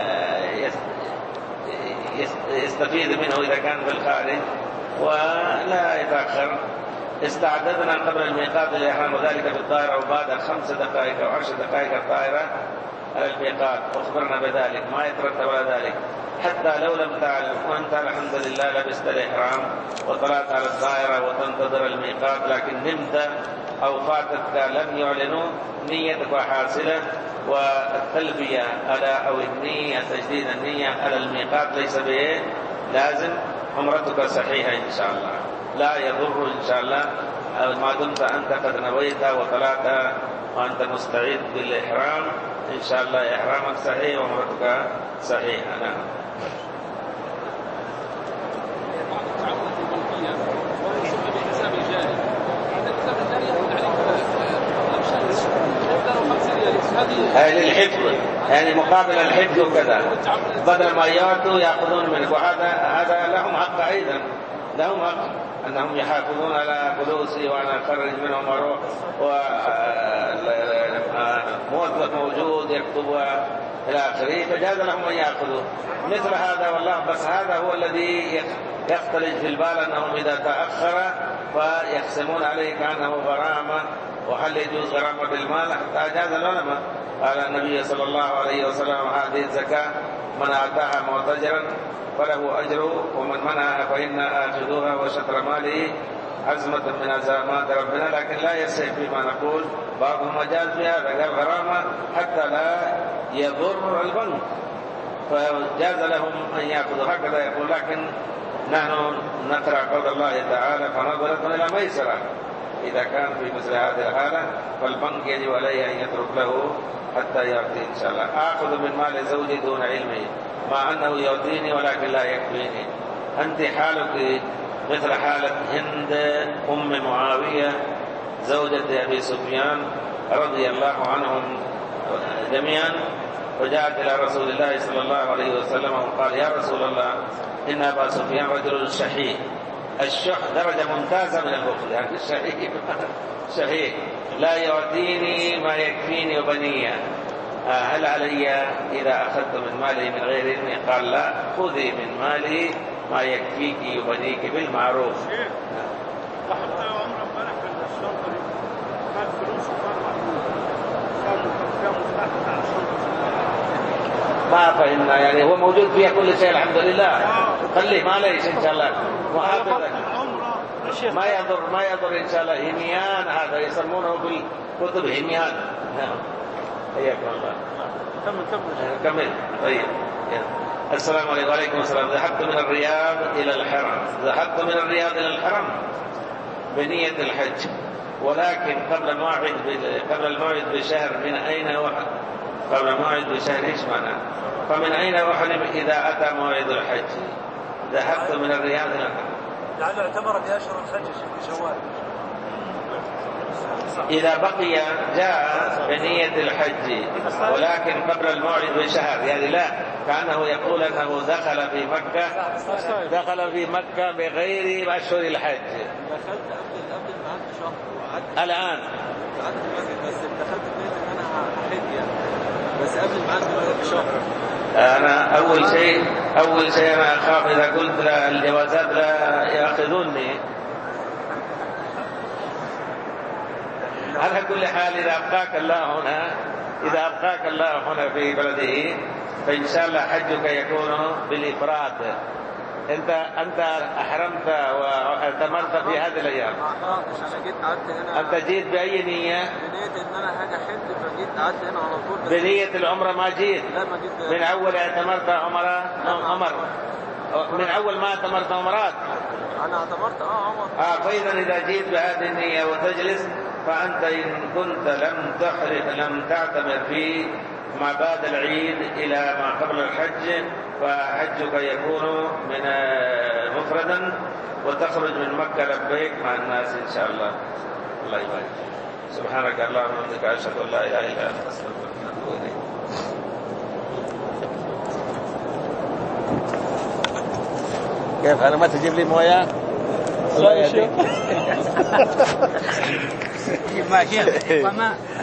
يستفيد منه إذا كان في الخارج ولا يتأخر. استعددنا قبل الميقات للإحرام وذلك في الطائرة، وبعد خمس دقائق أو عشر دقائق الطائرة على الميقات أخبرنا بذلك، ما يترتب على ذلك حتى لو لم تعلم وأنت الحمد لله لبست الإحرام وطلعت على الطائرة وتنتظر الميقات، لكن نمت أو فاتتك لم يعلنوا، نيتك حاصلة، والتلبية على أو النية تجديد النية على الميقات ليس به لازم، عمرتك صحيحة إن شاء الله لا يضر إن شاء الله ما دمت أنت قد نويت وطلعت وأنت مستعد بالإحرام إن شاء الله إحرامك صحيح وعمرتك صحيحة. نعم. هذه للحفظ يعني مقابل الحفظ وكذا، بدل ما يأتوا يأخذون منك، وهذا هذا لهم حق أيضا، لهم حق أنهم يحافظون على فلوسي وأنا أخرج منهم أروح وموظف موجود يكتب إلى آخره، فجاز لهم أن يأخذوا مثل هذا. والله بس هذا هو الذي يختلج في البال أنهم إذا تأخر فيقسمون عليه كأنه غرامة، وهل يجوز غرامة بالمال؟ حتى أجاز العلماء. قال النبي صلى الله عليه وسلم: هذه الزكاة من أعطاها معتجرا فله أجر، ومن منعها فإنا آخذوها وشطر ماله عزمة من عزامات ربنا. لكن لا يصح فيما نقول، بعضهم مجاز في هذا، قال غرامة حتى لا يضر البنك، فجاز لهم أن يأخذوا هكذا يقول. لكن نحن نقرأ قول الله تعالى: فنظرة إلى ميسرة. إذا كان في مثل هذه الحالة فالبنك يجب عليه أن يترك له حتى يعطي إن شاء الله. آخذ من مال زوجي دون علمه، مع أنه يعطيني ولكن لا يكفيني. أنت حالك مثل حالة هند أم معاوية زوجة أبي سفيان رضي الله عنهم جميعا، وجاءت إلى رسول الله صلى الله عليه وسلم وقال: يا رسول الله، إن أبا سفيان رجل شحيح. الشح درجة ممتازة من البخل، يعني الشحيح شحيح لا يعطيني ما يكفيني وبني، هل علي إذا أخذت من مالي من غير علمي؟ قال: لا، خذي من مالي ما يكفيك وبنيك بالمعروف. واحد عمره امبارح في الشنطه دي خد فلوس وفرع ما فهمنا، يعني هو موجود فيها كل شيء الحمد لله. خليه ما ليش إن شاء الله ما يضر ما يضر إن شاء الله. هميان هذا يسمونه بالكتب هميان. حياكم الله. كمل كمل كمل. طيب. السلام عليكم. وعليكم السلام. ذهبت من الرياض إلى الحرم ذهبت من الرياض إلى الحرم بنية الحج، ولكن قبل الموعد قبل الموعد بشهر. من أين وحل؟ قبل الموعد بشهر إيش معناه؟ فمن أين وحل إذا أتى موعد الحج؟ ذهبت من الرياض إلى الحرم. لعله اعتبر بأشهر الحج في شوال. إذا بقي جاء بنية الحج ولكن قبل الموعد بشهر، يعني لا، كأنه يقول أنه دخل في مكة دخل في مكة بغير أشهر الحج. دخلت قبل الميعاد بشهر الآن بس دخلت بنيت ان انا هحج يعني، بس قبل الميعاد بشهر. أنا أول شيء أول شيء أنا أخاف إذا قلت الجوازات لا يأخذوني. على كل حال إذا أبقاك الله هنا إذا أبقاك الله هنا في بلده فإن شاء الله حجك يكون بالإفراد. أنت أنت أحرمت واعتمرت في هذه الأيام. أنا جيت قعدت هنا. أنت جيت بأي نية؟ بنية إن أنا هاجي أحج، فجيت قعدت هنا على طول. بنية العمرة ما جيت؟ لا ما جيت. من أول اعتمرت عمرة عمر من أول ما اعتمرت عمرات؟ أنا اعتمرت أه عمر. آه فإذا إذا جيت بهذه النية وتجلس فأنت إن كنت لم تحرم لم تعتمر في ما بعد العيد إلى ما قبل الحج فحجك يكون من مفردا وتخرج من مكة لبيك مع الناس إن شاء الله. الله يبارك. سبحانك اللهم وبحمدك أشهد أن لا إله إلا أنت أستغفرك وأتوب إليك. كيف أنا ما تجيب لي موية؟ الله يشفيك. ما شيء ما